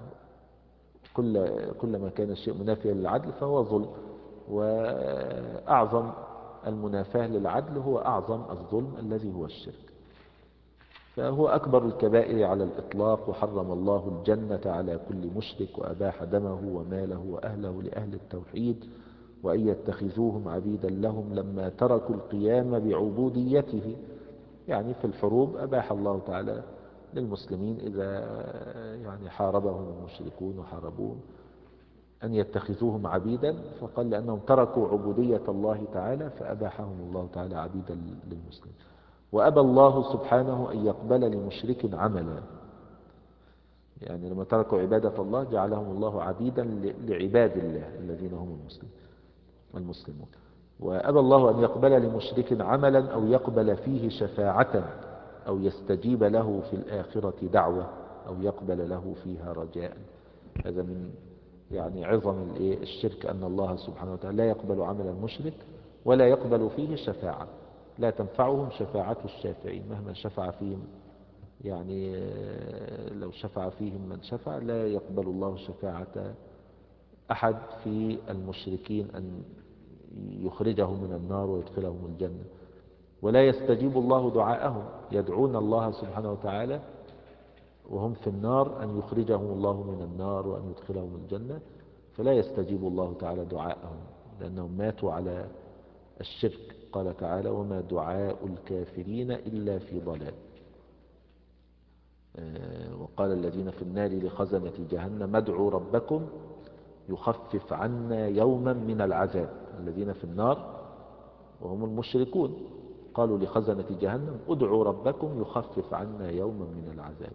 كل كلما كان الشيء منافيا للعدل فهو ظلم، وأعظم المنافاة للعدل هو أعظم الظلم الذي هو الشرك. فهو أكبر الكبائر على الإطلاق، وحرم الله الجنة على كل مشرك وأباح دمه وماله وأهله لأهل التوحيد وأن يتخذوهم عبيدا لهم لما تركوا القيام بعبوديته. يعني في الحروب أباح الله تعالى للمسلمين إذا يعني حاربهم المشركون وحاربوهم أن يتخذوهم عبيدا، فقال لأنهم تركوا عبودية الله تعالى فأباحهم الله تعالى عبيدا للمسلمين. وأبى الله سبحانه أن يقبل لمشرك عملا. يعني لما تركوا عبادة الله جعلهم الله عبيدا لعباد الله الذين هم المسلمين المسلمون. وأبى الله أن يقبل لمشرك عملا أو يقبل فيه شفاعة أو يستجيب له في الآخرة دعوة أو يقبل له فيها رجاء. هذا من يعني عظم الشرك أن الله سبحانه وتعالى لا يقبل عمل المشرك ولا يقبل فيه شفاعة. لا تنفعهم شفاعة الشافعين مهما شفع فيهم. يعني لو شفع فيهم من شفع لا يقبل الله شفاعة أحد في المشركين أن يخرجه من النار ويدخلهم الجنة. ولا يستجيب الله دعاءهم، يدعون الله سبحانه وتعالى وهم في النار أن يخرجهم الله من النار وأن يدخلهم الجنة، فلا يستجيب الله تعالى دعاءهم لأنهم ماتوا على الشرك. قال تعالى وما دعاء الكافرين إلا في ضلال. وقال الذين في النار لخزنة جهنم ادعوا ربكم يخفف عنا يوما من العذاب. الذين في النار وهم المشركون قالوا لخزنة جهنم ادعوا ربكم يخفف عنا يوما من العذاب.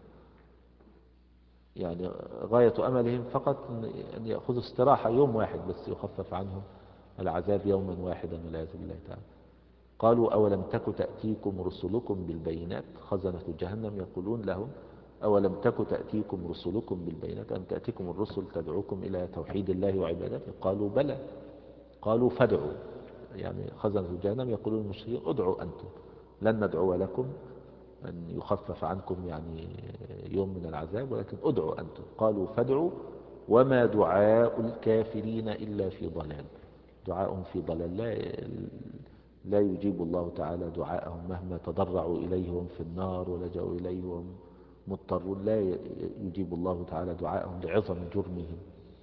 يعني غاية أملهم فقط أن يأخذوا استراحة يوم واحد بس يخفف عنهم العذاب يوما واحدا والعياذ بالله تعالى. قالوا أولم تك تأتيكم رسلكم بالبينات. خزنة جهنم يقولون لهم أولم تك تأتيكم رسلكم بالبينات، أن تأتيكم الرسل تدعوكم إلى توحيد الله وعبادته. قالوا بلى. قالوا فادعوا. يعني خزنة جهنم يقولون المشركين ادعوا أنتم لن ندعو لكم أن يخفف عنكم يعني يوم من العذاب، ولكن ادعوا أنتم. قالوا فادعوا وما دعاء الكافرين إلا في ضلال. دعاء في ضلال. لا لا يجيب الله تعالى دعاءهم مهما تضرعوا إليه وهم في النار ولجأوا إليه وهم مضطرون، لا يجيب الله تعالى دعاءهم لعظم جرمهم.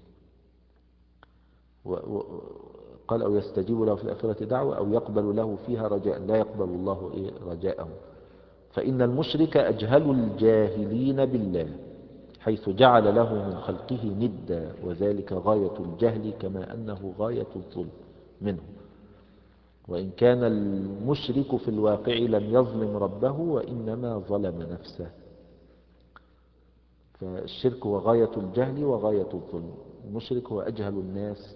قال أو يستجيب له في الآخرة دعوة أو يقبل له فيها رجاء، لا يقبل الله إيه رجاءهم. فإن المشرك أجهل الجاهلين بالله، حيث جعل له من خلقه ندا، وذلك غاية الجهل كما أنه غاية الظلم منه. وإن كان المشرك في الواقع لم يظلم ربه وإنما ظلم نفسه. فالشرك هو غاية الجهل وغاية الظلم. المشرك هو أجهل الناس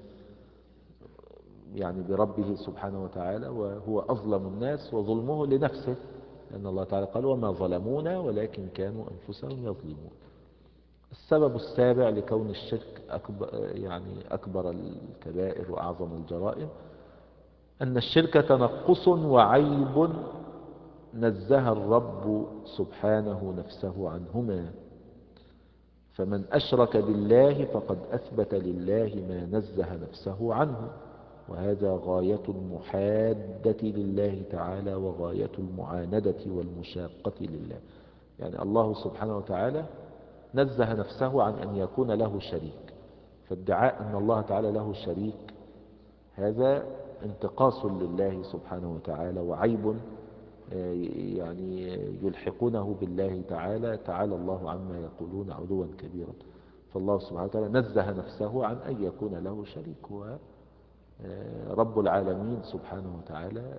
يعني بربه سبحانه وتعالى، وهو أظلم الناس، وظلمه لنفسه، لأن الله تعالى قال وما ظلمونا ولكن كانوا أنفسهم يظلمون. السبب السابع لكون الشرك أكبر يعني أكبر الكبائر وأعظم الجرائم، أن الشرك تنقص وعيب نزه الرب سبحانه نفسه عنهما. فمن أشرك بالله فقد أثبت لله ما نزه نفسه عنه، وهذا غاية المحادة لله تعالى وغاية المعاندة والمشاقة لله. يعني الله سبحانه وتعالى نزه نفسه عن أن يكون له شريك، فادعاء أن الله تعالى له شريك هذا انتقاص لله سبحانه وتعالى وعيب يعني يلحقونه بالله تعالى، تعالى الله عما يقولون علوا كبيرا. فالله سبحانه وتعالى نزه نفسه عن أن يكون له شريك، هو رب العالمين سبحانه وتعالى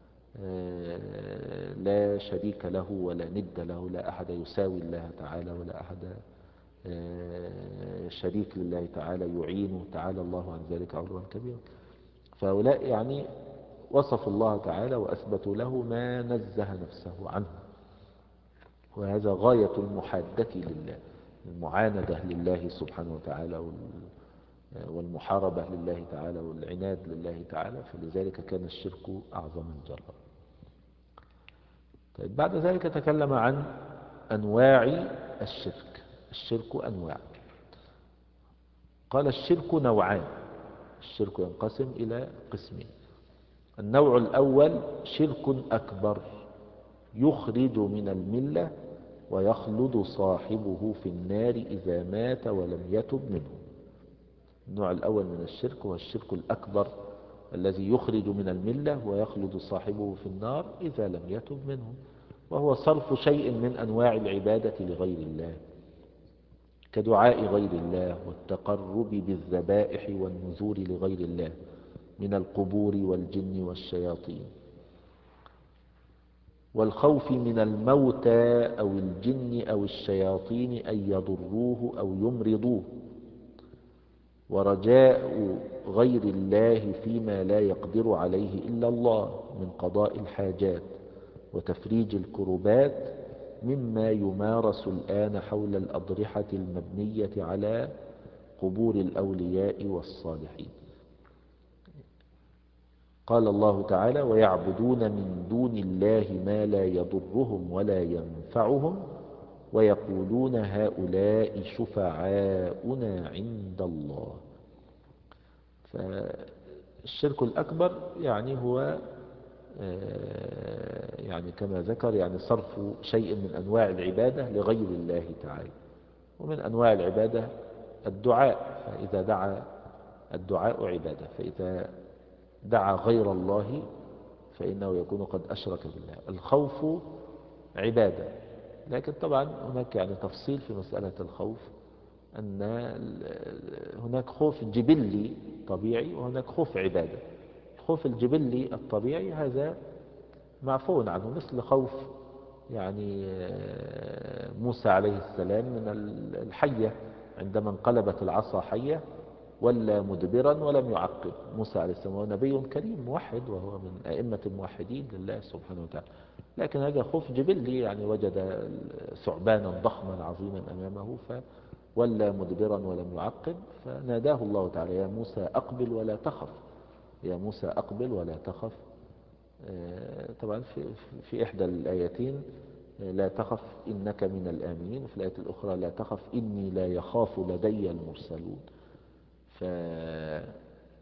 لا شريك له ولا ند له، لا أحد يساوي الله تعالى ولا أحد شريك لله تعالى يعينه، تعالى الله عن ذلك علوا كبيرا. فهؤلاء يعني وصفوا الله تعالى وأثبتوا له ما نزه نفسه عنه، وهذا غاية المحادة لله، المعاندة لله سبحانه وتعالى والمحاربة لله تعالى والعناد لله تعالى. فلذلك كان الشرك أعظم الجرائم. طيب بعد ذلك تكلم عن أنواع الشرك. الشرك أنواع. قال الشرك نوعان، الشرك ينقسم إلى قسمين. النوع الأول شرك أكبر يخرج من الملة ويخلد صاحبه في النار إذا مات ولم يتب منه. النوع الأول من الشرك هو الشرك الأكبر الذي يخرج من الملة ويخلد صاحبه في النار إذا لم يتب منه، وهو صرف شيء من أنواع العبادة لغير الله، كدعاء غير الله والتقرب بالذبائح والنذور لغير الله من القبور والجن والشياطين، والخوف من الموتى أو الجن أو الشياطين أن يضروه أو يمرضوه، ورجاء غير الله فيما لا يقدر عليه إلا الله من قضاء الحاجات وتفريج الكربات، مما يمارس الآن حول الأضرحة المبنية على قبور الأولياء والصالحين. قال الله تعالى ويعبدون من دون الله ما لا يضرهم ولا ينفعهم ويقولون هؤلاء شفعاؤنا عند الله. فالشرك الأكبر يعني هو يعني كما ذكر يعني صرف شيء من أنواع العبادة لغير الله تعالى. ومن أنواع العبادة الدعاء، فإذا دعا الدعاء عبادة، فإذا دعا غير الله فإنه يكون قد أشرك بالله. الخوف عبادة، لكن طبعا هناك يعني تفصيل في مسألة الخوف، أن هناك خوف جبلي طبيعي وهناك خوف عبادة. الخوف الجبلي الطبيعي هذا معفو عنه، مثل خوف يعني موسى عليه السلام من الحية عندما انقلبت العصا حية ولا مدبرا ولم يعقب. موسى عليه السلام هو نبي كريم موحد وهو من أئمة الموحدين لله سبحانه وتعالى، لكن هذا خوف جبلي، يعني وجد ثعبانا ضخما عظيما أمامه فولى مدبرا ولم يعقب، فناداه الله تعالى يا موسى أقبل ولا تخف، يا موسى أقبل ولا تخف. طبعا في, في إحدى الآيتين لا تخف إنك من الآمنين، وفي الآية الأخرى لا تخف إني لا يخاف لدي المرسلون.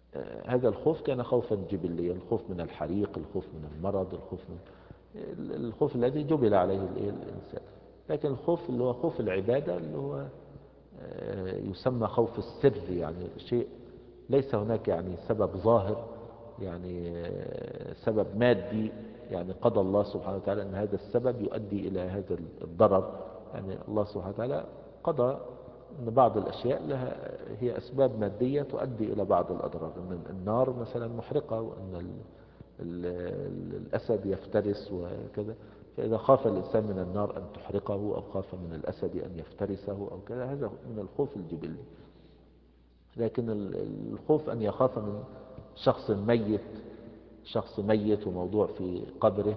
آه، هذا الخوف كان خوفا جبليا، الخوف من الحريق، الخوف من المرض، الخوف من الخوف الذي جبل عليه الإيه؟ الإنسان. لكن الخوف اللي هو خوف العبادة اللي هو آه، يسمى خوف السر، يعني شيء ليس هناك يعني سبب ظاهر، يعني آه، سبب مادي، يعني قضى الله سبحانه وتعالى أن هذا السبب يؤدي إلى هذا الضرر. يعني الله سبحانه وتعالى قضى أن بعض الأشياء لها هي أسباب مادية تؤدي إلى بعض الأضرار، أن النار مثلا محرقة، وأن ال ال ال الأسد يفترس وكذا. فإذا خاف الإنسان من النار أن تحرقه، أو خاف من الأسد أن يفترسه أو كذا، هذا من الخوف الجبلي. لكن الخوف أن يخاف من شخص ميت، شخص ميت وموضوع في قبره،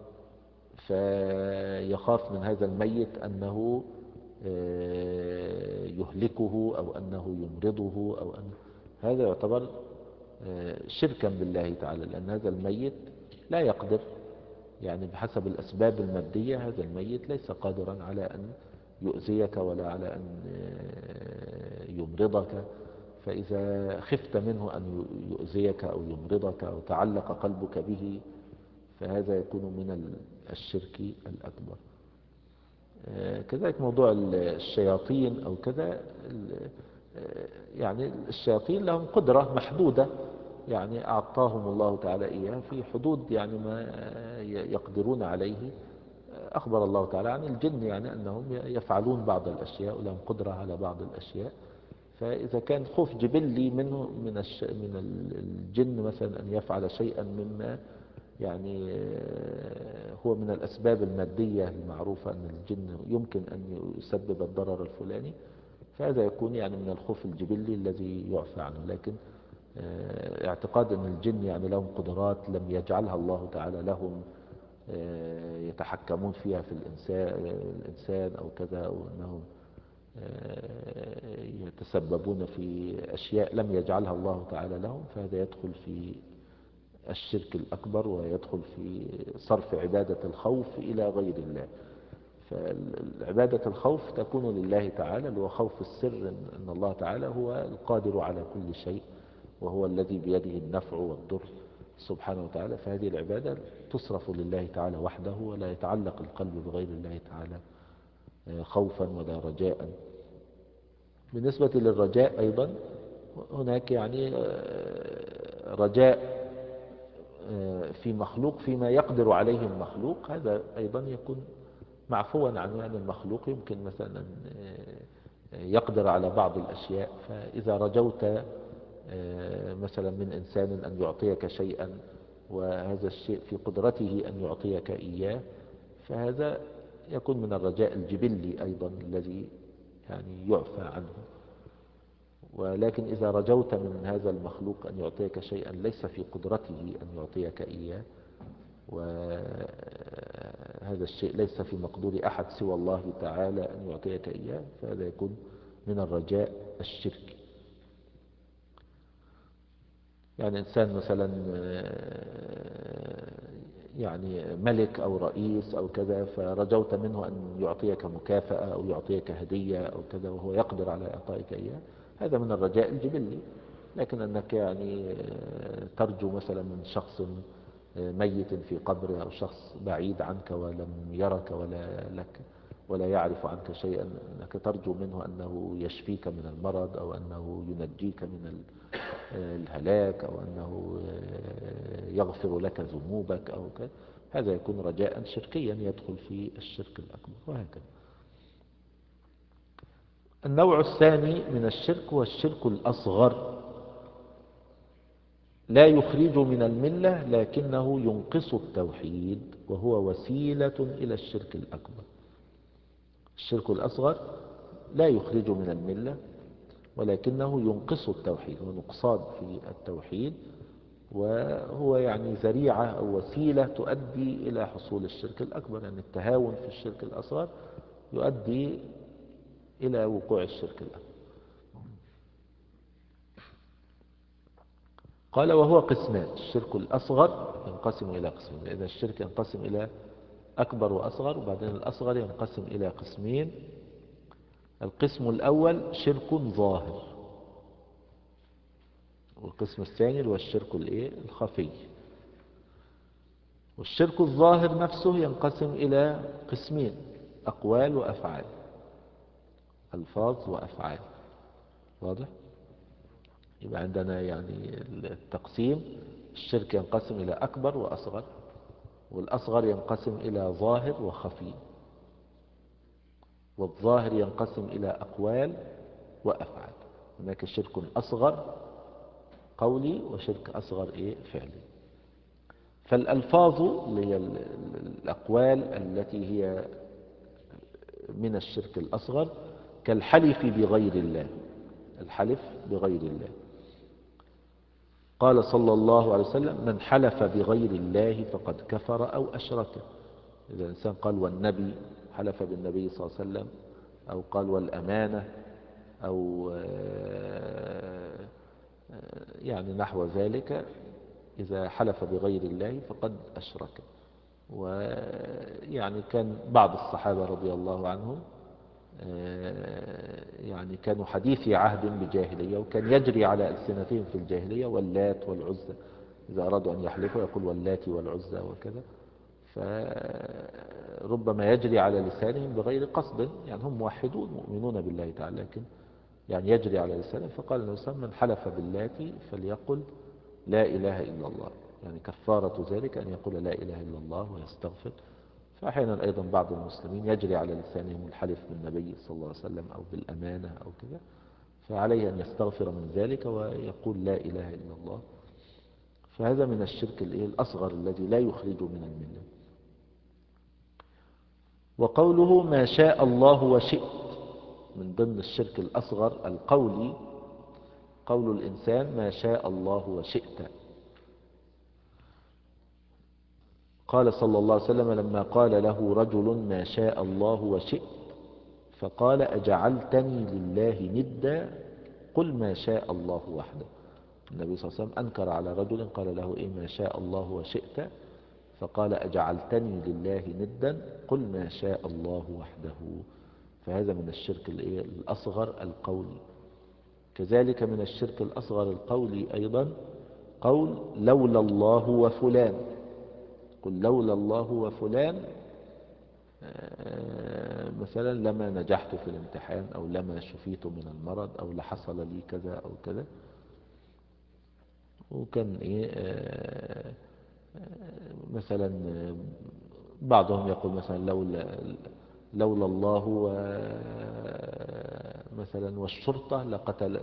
فيخاف من هذا الميت أنه آه، يهلكه أو أنه يمرضه، أو أن هذا يعتبر آه، شركا بالله تعالى، لأن هذا الميت لا يقدر، يعني بحسب الأسباب المادية هذا الميت ليس قادرا على أن يؤذيك ولا على أن آه، يمرضك. فإذا خفت منه أن يؤذيك أو يمرضك أو تعلق قلبك به، فهذا يكون من الشرك الأكبر. آه، كذلك موضوع الشياطين أو كذا، آه، يعني الشياطين لهم قدرة محدودة، يعني أعطاهم الله تعالى إياه في حدود يعني ما يقدرون عليه. أخبر الله تعالى عن الجن يعني أنهم يفعلون بعض الأشياء ولهم قدرة على بعض الأشياء. فإذا كان خوف جبلي منه من الش... من الجن مثلا أن يفعل شيئا مما يعني هو من الأسباب المادية المعروفة أن الجن يمكن أن يسبب الضرر الفلاني، فهذا يكون يعني من الخوف الجبلي الذي يعفى عنه. لكن اعتقاد أن الجن يعني لهم قدرات لم يجعلها الله تعالى لهم، يتحكمون فيها في الإنسان, الإنسان أو كذا، أو أنهم يتسببون في أشياء لم يجعلها الله تعالى لهم، فهذا يدخل في الشرك الأكبر، ويدخل في صرف عبادة الخوف إلى غير الله. فعبادة الخوف تكون لله تعالى، اللي هو خوف السر، أن الله تعالى هو القادر على كل شيء، وهو الذي بيده النفع والضر سبحانه وتعالى. فهذه العبادة تصرف لله تعالى وحده، ولا يتعلق القلب بغير الله تعالى خوفا ولا رجاء. بالنسبة للرجاء أيضا هناك يعني رجاء في مخلوق فيما يقدر عليه المخلوق، هذا أيضا يكون معفوا عنه. يعني المخلوق يمكن مثلا يقدر على بعض الأشياء، فإذا رجوت مثلا من إنسان أن يعطيك شيئا، وهذا الشيء في قدرته أن يعطيك إياه، فهذا يكون من الرجاء الجبلي أيضا الذي يعني يعفى عنه. ولكن إذا رجوت من هذا المخلوق أن يعطيك شيئا ليس في قدرته أن يعطيك إياه، وهذا الشيء ليس في مقدور أحد سوى الله تعالى أن يعطيك إياه، فهذا يكون من الرجاء الشركي. يعني إنسان مثلا يعني ملك أو رئيس أو كذا، فرجوت منه أن يعطيك مكافأة أو يعطيك هدية أو كذا، وهو يقدر على إعطائك إياه، هذا من الرجاء الجبلي. لكن أنك يعني ترجو مثلا من شخص ميت في قبره، أو شخص بعيد عنك ولم يرك ولا لك ولا يعرف عنك شيئا، أنك ترجو منه أنه يشفيك من المرض، أو أنه ينجيك من الهلاك، أو أنه يغفر لك ذنوبك أو كذا، هذا يكون رجاء شركيا يدخل في الشرك الأكبر. وهكذا. النوع الثاني من الشرك هو الشرك الأصغر، لا يخرج من الملة لكنه ينقص التوحيد، وهو وسيلة إلى الشرك الأكبر. الشرك الأصغر لا يخرج من الملة، ولكنه ينقص التوحيد، ونقصان في التوحيد، وهو يعني ذريعة أو وسيلة تؤدي إلى حصول الشرك الأكبر. يعني التهاون في الشرك الأصغر يؤدي إلى وقوع الشرك الأكبر. قال وهو قسمان، الشرك الأصغر ينقسم إلى قسمين. إذا الشرك ينقسم إلى أكبر وأصغر، وبعدين الأصغر ينقسم إلى قسمين. القسم الأول شرك ظاهر، والقسم الثاني اللي هو الشرك الايه الخفي. والشرك الظاهر نفسه ينقسم إلى قسمين: أقوال وأفعال، ألفاظ وأفعال. واضح؟ يبقى عندنا يعني التقسيم: الشرك ينقسم إلى أكبر وأصغر، والأصغر ينقسم إلى ظاهر وخفي، والظاهر ينقسم إلى أقوال وأفعال. هناك شرك أصغر قولي وشرك أصغر إيه فعلي. فالألفاظ اللي هي الأقوال التي هي من الشرك الأصغر كالحلف بغير الله، الحلف بغير الله. قال صلى الله عليه وسلم: من حلف بغير الله فقد كفر أو أشرك. إذا الإنسان قال والنبي، حلف بالنبي صلى الله عليه وسلم، أو قال والأمانة، أو يعني نحو ذلك، إذا حلف بغير الله فقد أشرك. ويعني كان بعض الصحابة رضي الله عنهم يعني كانوا حديثي عهد بجاهلية، وكان يجري على ألسنتهم في الجاهلية واللات والعزى، إذا أرادوا أن يحلفوا يقول واللات والعزى وكذا. فربما يجري على لسانهم بغير قصد، يعني هم موحدون مؤمنون بالله تعالى، لكن يعني يجري على لسانهم. فقال النبي صلى الله عليه وسلم: من حلف باللات فليقل لا إله إلا الله. يعني كفارة ذلك أن يقول لا إله إلا الله ويستغفر. فأحيانا أيضا بعض المسلمين يجري على لسانهم الحلف بالنبي صلى الله عليه وسلم أو بالأمانة أو كذا، فعليه أن يستغفر من ذلك ويقول لا إله إلا الله. فهذا من الشرك الأصغر الذي لا يخرج من الملة. وقوله ما شاء الله وشئت من ضمن الشرك الأصغر القولي، قول الإنسان ما شاء الله وشئت. قال صلى الله عليه وسلم لما قال له رجل ما شاء الله وشئت فقال أجعلتني لله ندا قل ما شاء الله وحده. النبي صلى الله عليه وسلم أنكر على رجل قال له إيه ما شاء الله وشئت، فقال أجعلتني لله ندا قل ما شاء الله وحده. فهذا من الشرك الأصغر القولي. كذلك من الشرك الأصغر القولي أيضا قول لولا الله وفلان. قل لولا الله وفلان مثلا لما نجحت في الامتحان، أو لما شفيت من المرض، أو لحصل لي كذا أو كذا. وكان إيه مثلا بعضهم يقول مثلا لولا لولا الله و مثلا والشرطة لقتل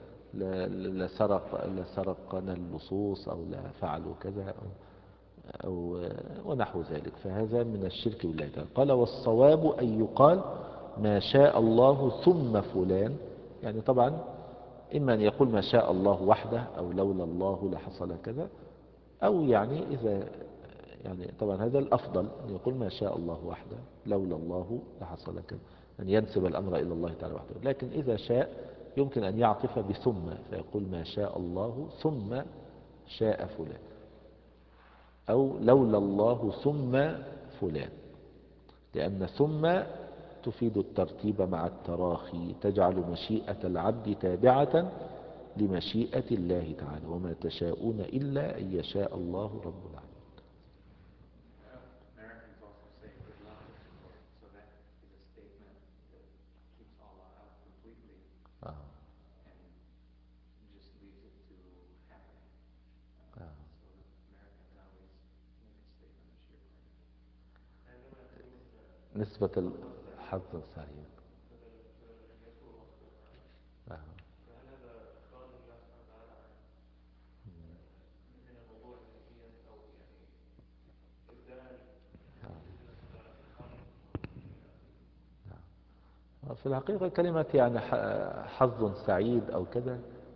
لسرق لسرقنا اللصوص أو لفعلوا كذا أو, أو ونحو ذلك. فهذا من الشرك بالله تعالى. قال والصواب أن يقال ما شاء الله ثم فلان. يعني طبعا إما أن يقول ما شاء الله وحده أو لولا الله لحصل كذا، أو يعني إذا يعني طبعا هذا الأفضل أن يقول ما شاء الله وحده لولا الله لحصل كذا، أن ينسب الأمر إلى الله تعالى وحده. لكن إذا شاء يمكن أن يعطف بثم، فيقول ما شاء الله ثم شاء فلان، أو لولا الله ثم فلان، لأن ثم تفيد الترتيب مع التراخي، تجعل مشيئة العبد تابعة لمشيئة الله تعالى، وما تشاءون إلا أن يشاء الله رب العالمين. آه. آه. نسبة الحظ السعيد. آه. آه. في الحقيقة كلمة يعني حظ سعيد أو كذا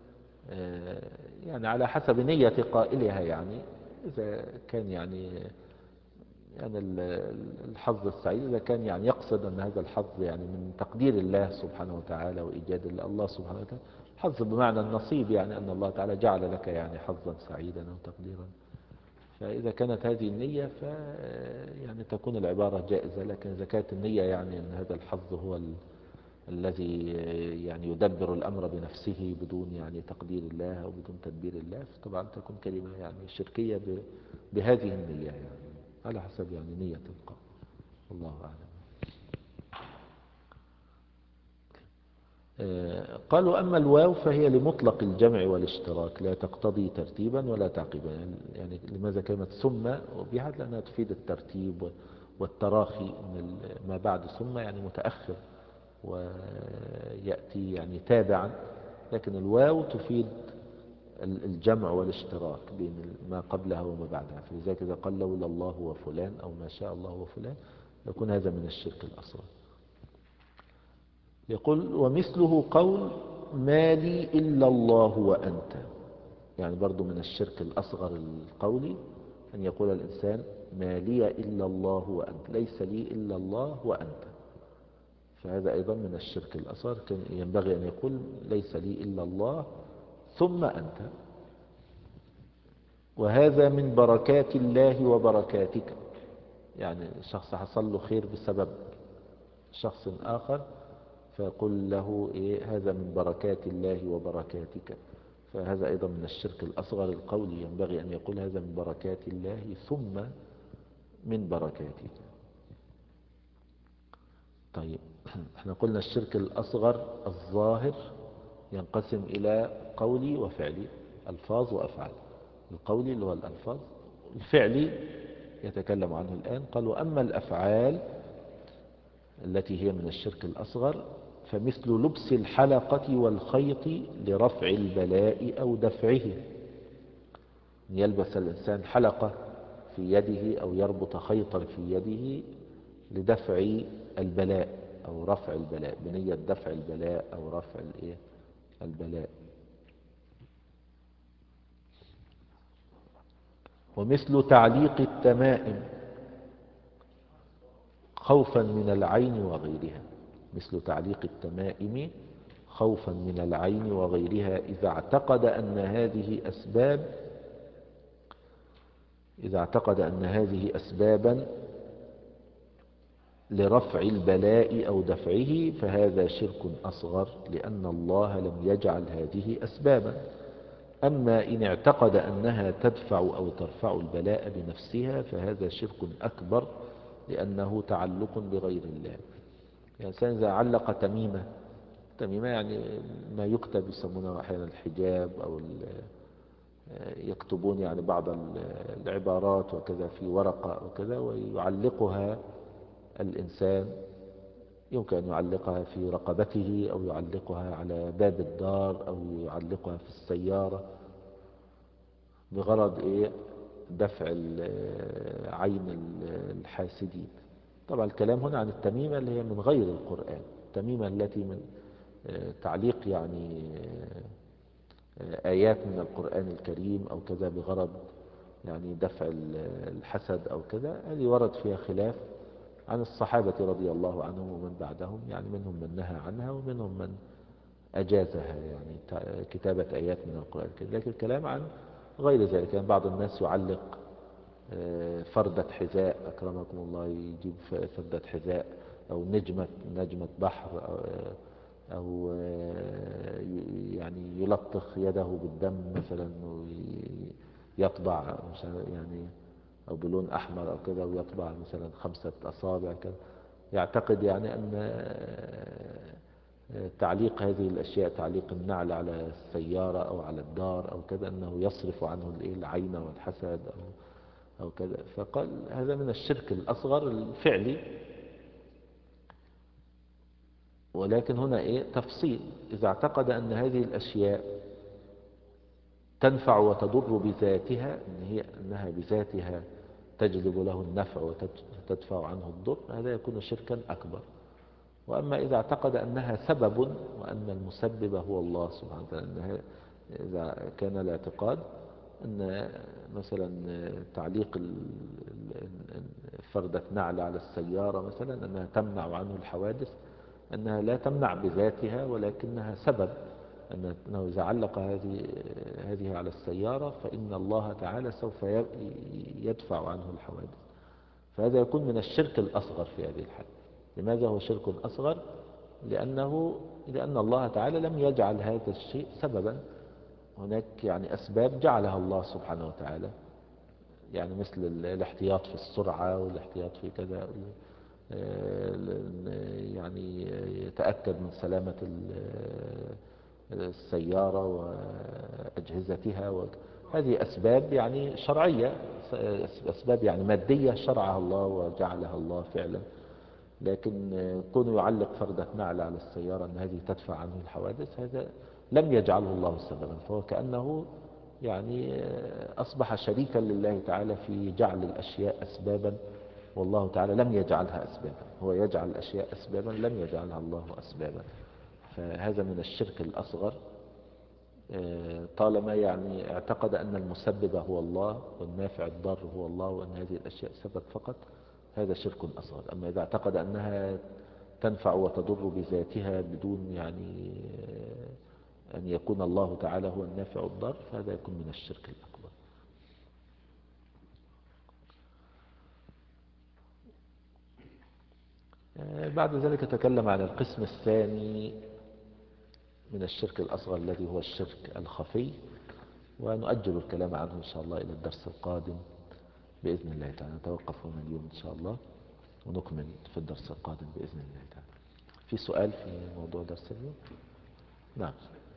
يعني على حسب نية قائلها. يعني إذا كان يعني يعني الحظ السعيد إذا كان يعني يقصد أن هذا الحظ يعني من تقدير الله سبحانه وتعالى وإيجاد الله سبحانه وتعالى، حظ بمعنى النصيب، يعني أن الله تعالى جعل لك يعني حظا سعيدا أو تقديرا. فإذا كانت هذه النية ف يعني تكون العبارة جائزة. لكن إذا كانت النية يعني أن هذا الحظ هو الذي يعني يدبر الأمر بنفسه بدون يعني تقدير الله أو بدون تدبير الله، فطبعا تكون كلمة يعني شركية ب- بهذه النية، يعني على حسب يعني نية القول. والله أعلم. آه، قالوا أما الواو فهي لمطلق الجمع والاشتراك، لا تقتضي ترتيبا ولا تعقيبا. يعني يعني لماذا كلمة ثم وبيحت؟ لأنها تفيد الترتيب والتراخي من ال- ما بعد ثم، يعني متأخر ويأتي يعني تابعا. لكن الواو تفيد ال- الجمع والاشتراك بين ما قبلها وما بعدها، فلذلك إذا قال لولا الله وفلان أو ما شاء الله وفلان يكون هذا من الشرك الأصغر. يقول ومثله قول ما لي إلا الله وأنت، يعني برضو من الشرك الأصغر القولي أن يقول الإنسان ما لي إلا الله وأنت، ليس لي إلا الله وأنت، فهذا أيضا من الشرك الأصغر. كان ينبغي أن يقول ليس لي إلا الله ثم أنت. وهذا من بركات الله وبركاتك، يعني شخص حصل له خير بسبب شخص آخر فيقول له إيه هذا من بركات الله وبركاتك، فهذا أيضا من الشرك الأصغر القولي. ينبغي أن يقول هذا من بركات الله ثم من بركاتك. طيب احنا قلنا الشرك الأصغر الظاهر ينقسم إلى قولي وفعلي، ألفاظ وأفعال. القولي اللي هو الألفاظ، الفعلي يتكلم عنه الآن. قال وأما الأفعال التي هي من الشرك الأصغر فمثل لبس الحلقة والخيط لرفع البلاء أو دفعه. يلبس الإنسان حلقة في يده أو يربط خيطا في يده لدفع البلاء أو رفع البلاء، بنية دفع البلاء أو رفع الإيه؟ البلاء. ومثل تعليق التمائم خوفا من العين وغيرها، مثل تعليق التمائم خوفا من العين وغيرها إذا اعتقد أن هذه أسباب إذا اعتقد أن هذه أسبابا لرفع البلاء أو دفعه فهذا شرك أصغر، لأن الله لم يجعل هذه أسبابا. أما إن اعتقد أنها تدفع أو ترفع البلاء بنفسها فهذا شرك أكبر، لأنه تعلق بغير الله. يعني الإنسان إذا علق تميمة، تميمة يعني ما يكتب يسمونه أحيانا الحجاب أو يكتبون يعني بعض العبارات وكذا في ورقة وكذا ويعلقها الإنسان، يمكن أن يعلقها في رقبته أو يعلقها على باب الدار أو يعلقها في السيارة بغرض إيه؟ دفع عين الحاسدين. طبعا الكلام هنا عن التميمة اللي هي من غير القرآن، التميمة التي من تعليق يعني آيات من القرآن الكريم أو كذا بغرض يعني دفع الحسد أو كذا، هذه ورد فيها خلاف عن الصحابة رضي الله عنهم ومن بعدهم، يعني منهم من نهى عنها ومنهم من أجازها، يعني كتابة آيات من القرآن الكريم. لكن الكلام عن غير ذلك، يعني بعض الناس يعلق فردة حذاء أكرمكم الله، يجيب فردة حذاء أو نجمة نجمة بحر أو, أو يعني يلطخ يده بالدم مثلا ويطبع يعني أو بلون أحمر أو كذا ويطبع مثلا خمسة أصابع كذا، يعتقد يعني أن تعليق هذه الأشياء، تعليق النعل على السيارة أو على الدار أو كذا، أنه يصرف عنه العين والحسد أو أو كذا. فقال هذا من الشرك الأصغر الفعلي. ولكن هنا إيه تفصيل، إذا اعتقد أن هذه الأشياء تنفع وتضر بذاتها، إن هي أنها بذاتها تجلب له النفع وتدفع عنه الضر، هذا يكون شركا أكبر. وأما إذا اعتقد أنها سبب وأن المسبب هو الله سبحانه وتعالى، أنها إذا كان الاعتقاد أن مثلا تعليق فردة نعل على السيارة مثلا أنها تمنع عنه الحوادث، أنها لا تمنع بذاتها ولكنها سبب، أنه إذا علق هذه هذه على السيارة فإن الله تعالى سوف يدفع عنه الحوادث، فهذا يكون من الشرك الأصغر في هذه الحالة. لماذا هو شرك أصغر؟ لأنه لأن الله تعالى لم يجعل هذا الشيء سببا. هناك يعني أسباب جعلها الله سبحانه وتعالى، يعني مثل ال- الاحتياط في السرعة والاحتياط في كذا، آه، يعني يتأكد من سلامة ال- السيارة وأجهزتها و- هذه أسباب يعني شرعية، أسباب يعني مادية شرعها الله وجعلها الله فعلا. لكن كونه يعلق فردة نعل على السيارة أن هذه تدفع عنه الحوادث، هذا لم يجعله الله سببا، فهو كأنه يعني أصبح شريكا لله تعالى في جعل الأشياء أسبابا، والله تعالى لم يجعلها أسبابا. هو يجعل الأشياء أسبابا لم يجعلها الله أسبابا. فهذا من الشرك الأصغر، طالما يعني اعتقد أن المسبب هو الله والنافع الضار هو الله وأن هذه الأشياء سبب فقط، هذا شرك أصغر. أما إذا اعتقد أنها تنفع وتضر بذاتها بدون يعني أن يكون الله تعالى هو النافع الضار، فهذا يكون من الشرك الأكبر. بعد ذلك تكلم عن القسم الثاني من الشرك الأصغر الذي هو الشرك الخفي، ونؤجل الكلام عنه إن شاء الله إلى الدرس القادم بإذن الله تعالى. نتوقف هنا اليوم إن شاء الله ونكمل في الدرس القادم بإذن الله تعالى. في سؤال في موضوع درس اليوم؟ نعم.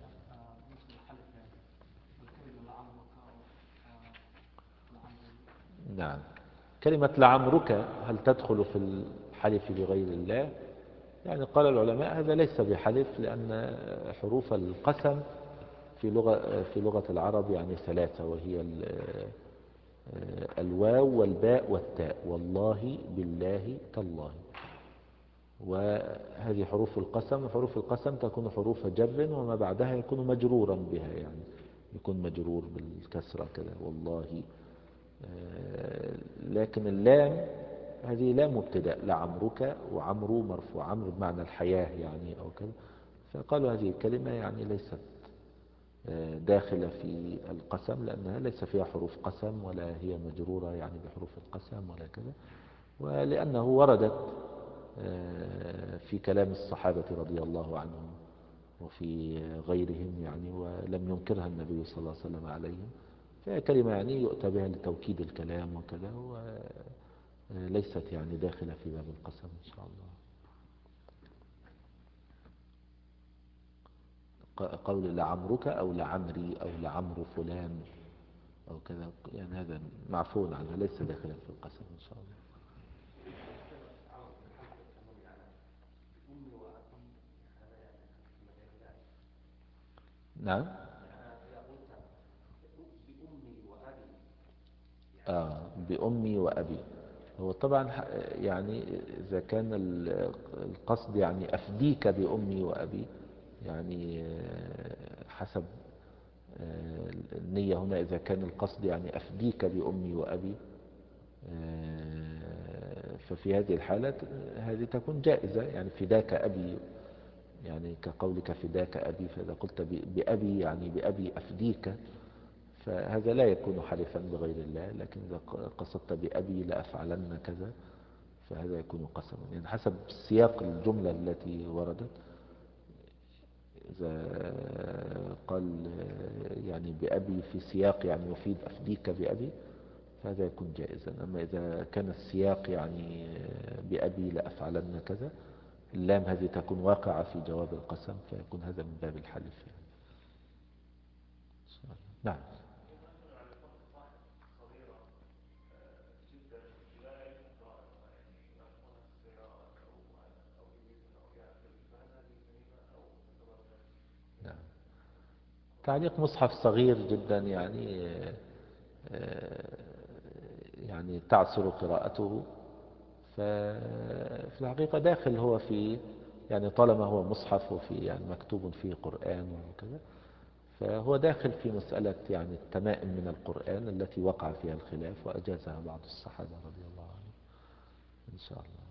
نعم. كلمة لعمرك هل تدخل في الحلف بغير الله؟ يعني قال العلماء هذا ليس بحلف، لأن حروف القسم في لغة في لغة العرب يعني ثلاثة، وهي الواو والباء والتاء، والله بالله تالله. وهذه حروف القسم، وحروف القسم تكون حروف جر وما بعدها يكون مجرورا بها، يعني يكون مجرور بالكسرة كذا والله. لكن اللام هذه لام مبتدأ، لعمرك، وعمرو مرفوع، عمرو بمعنى الحياة يعني أو كذا. فقالوا هذه الكلمة يعني ليست داخلة في القسم، لأنها ليس فيها حروف قسم ولا هي مجرورة يعني بحروف القسم ولا كذا، ولأنه وردت في كلام الصحابة رضي الله عنهم وفي غيرهم يعني، ولم ينكرها النبي صلى الله عليه وسلم عليهم، فهي كلمة يعني يؤتى بها لتوكيد الكلام وكذا، وليست يعني داخلة في باب القسم إن شاء الله. قول لعمرك أو لعمري أو لعمر فلان أو كذا، يعني هذا معفو عنه، ليس داخلا في القسم إن شاء الله. نعم. آه بأمي وأبي. هو طبعا يعني إذا كان القصد يعني أفديك بأمي وأبي، يعني حسب النية هنا، إذا كان القصد يعني أفديك بأمي وأبي، ففي هذه الحالة هذه تكون جائزة، يعني فداك أبي، يعني كقولك فداك أبي، فإذا قلت بأبي يعني بأبي أفديك، فهذا لا يكون حلفا بغير الله. لكن إذا قصدت بأبي لأفعلن كذا، فهذا يكون قسما، يعني حسب سياق الجملة التي وردت. إذا قال يعني بأبي في سياق يعني يفيد أفديك بأبي، فهذا يكون جائزا. أما إذا كان السياق يعني بأبي لأفعلن كذا، اللام هذه تكون واقعة في جواب القسم، فيكون هذا من باب الحلف يعني. نعم. نعم. تعليق مصحف صغير جدا يعني يعني تعسر قراءته، ففي الحقيقة داخل هو في يعني طالما هو مصحف وفي يعني مكتوب فيه قرآن وكذا، فهو داخل في مسألة يعني التمائم من القرآن التي وقع فيها الخلاف وأجازها بعض الصحابة رضي الله عنهم إن شاء الله.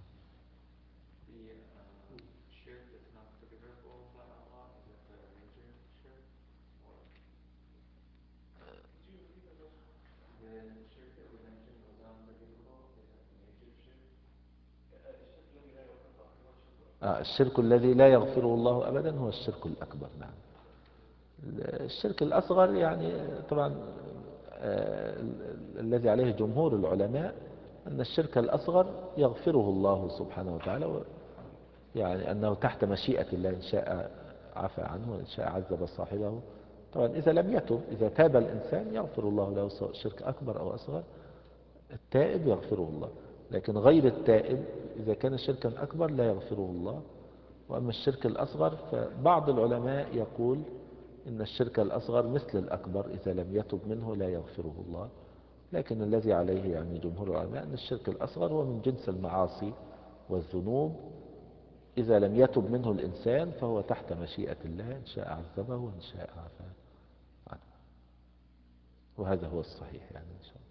آه الشرك الذي لا يغفره الله أبدا هو الشرك الأكبر. نعم. الشرك الأصغر يعني طبعا آه، الذي عليه جمهور العلماء أن الشرك الأصغر يغفره الله سبحانه وتعالى، يعني أنه تحت مشيئة الله، إن شاء عفى عنه وإن شاء عذب صاحبه. طبعا إذا لم يتب، إذا تاب الإنسان يغفر الله له، سواء شرك أكبر أو أصغر. التائب يغفره الله، لكن غير التائب إذا كان شركا أكبر لا يغفره الله. وأما الشرك الأصغر فبعض العلماء يقول إن الشرك الأصغر مثل الأكبر، إذا لم يتب منه لا يغفره الله. لكن الذي عليه يعني جمهور العلماء أن الشرك الأصغر هو من جنس المعاصي والذنوب، إذا لم يتب منه الإنسان فهو تحت مشيئة الله، إن شاء عذبه وإن شاء عفا عنه. وهذا هو الصحيح يعني إن شاء الله.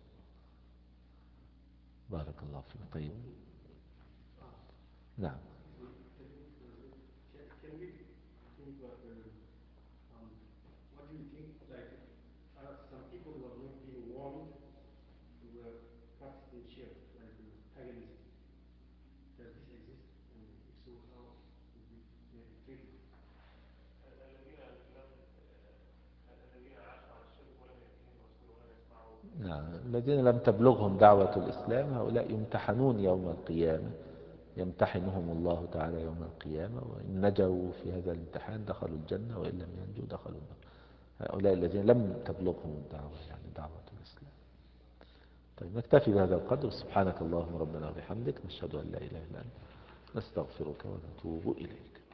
بارك الله فيك. طيب. نعم. نعم، الذين لم تبلغهم دعوة الإسلام هؤلاء يمتحنون يوم القيامة، يمتحنهم الله تعالى يوم القيامة، وإن نجوا في هذا الامتحان دخلوا الجنة، وإن لم ينجوا دخلوا النار. هؤلاء الذين لم تبلغهم الدعوة، يعني دعوة الإسلام. طيب نكتفي بهذا القدر. سبحانك اللهم ربنا وبحمدك، نشهد أن لا إله إلا أنت، نستغفرك ونتوب إليك.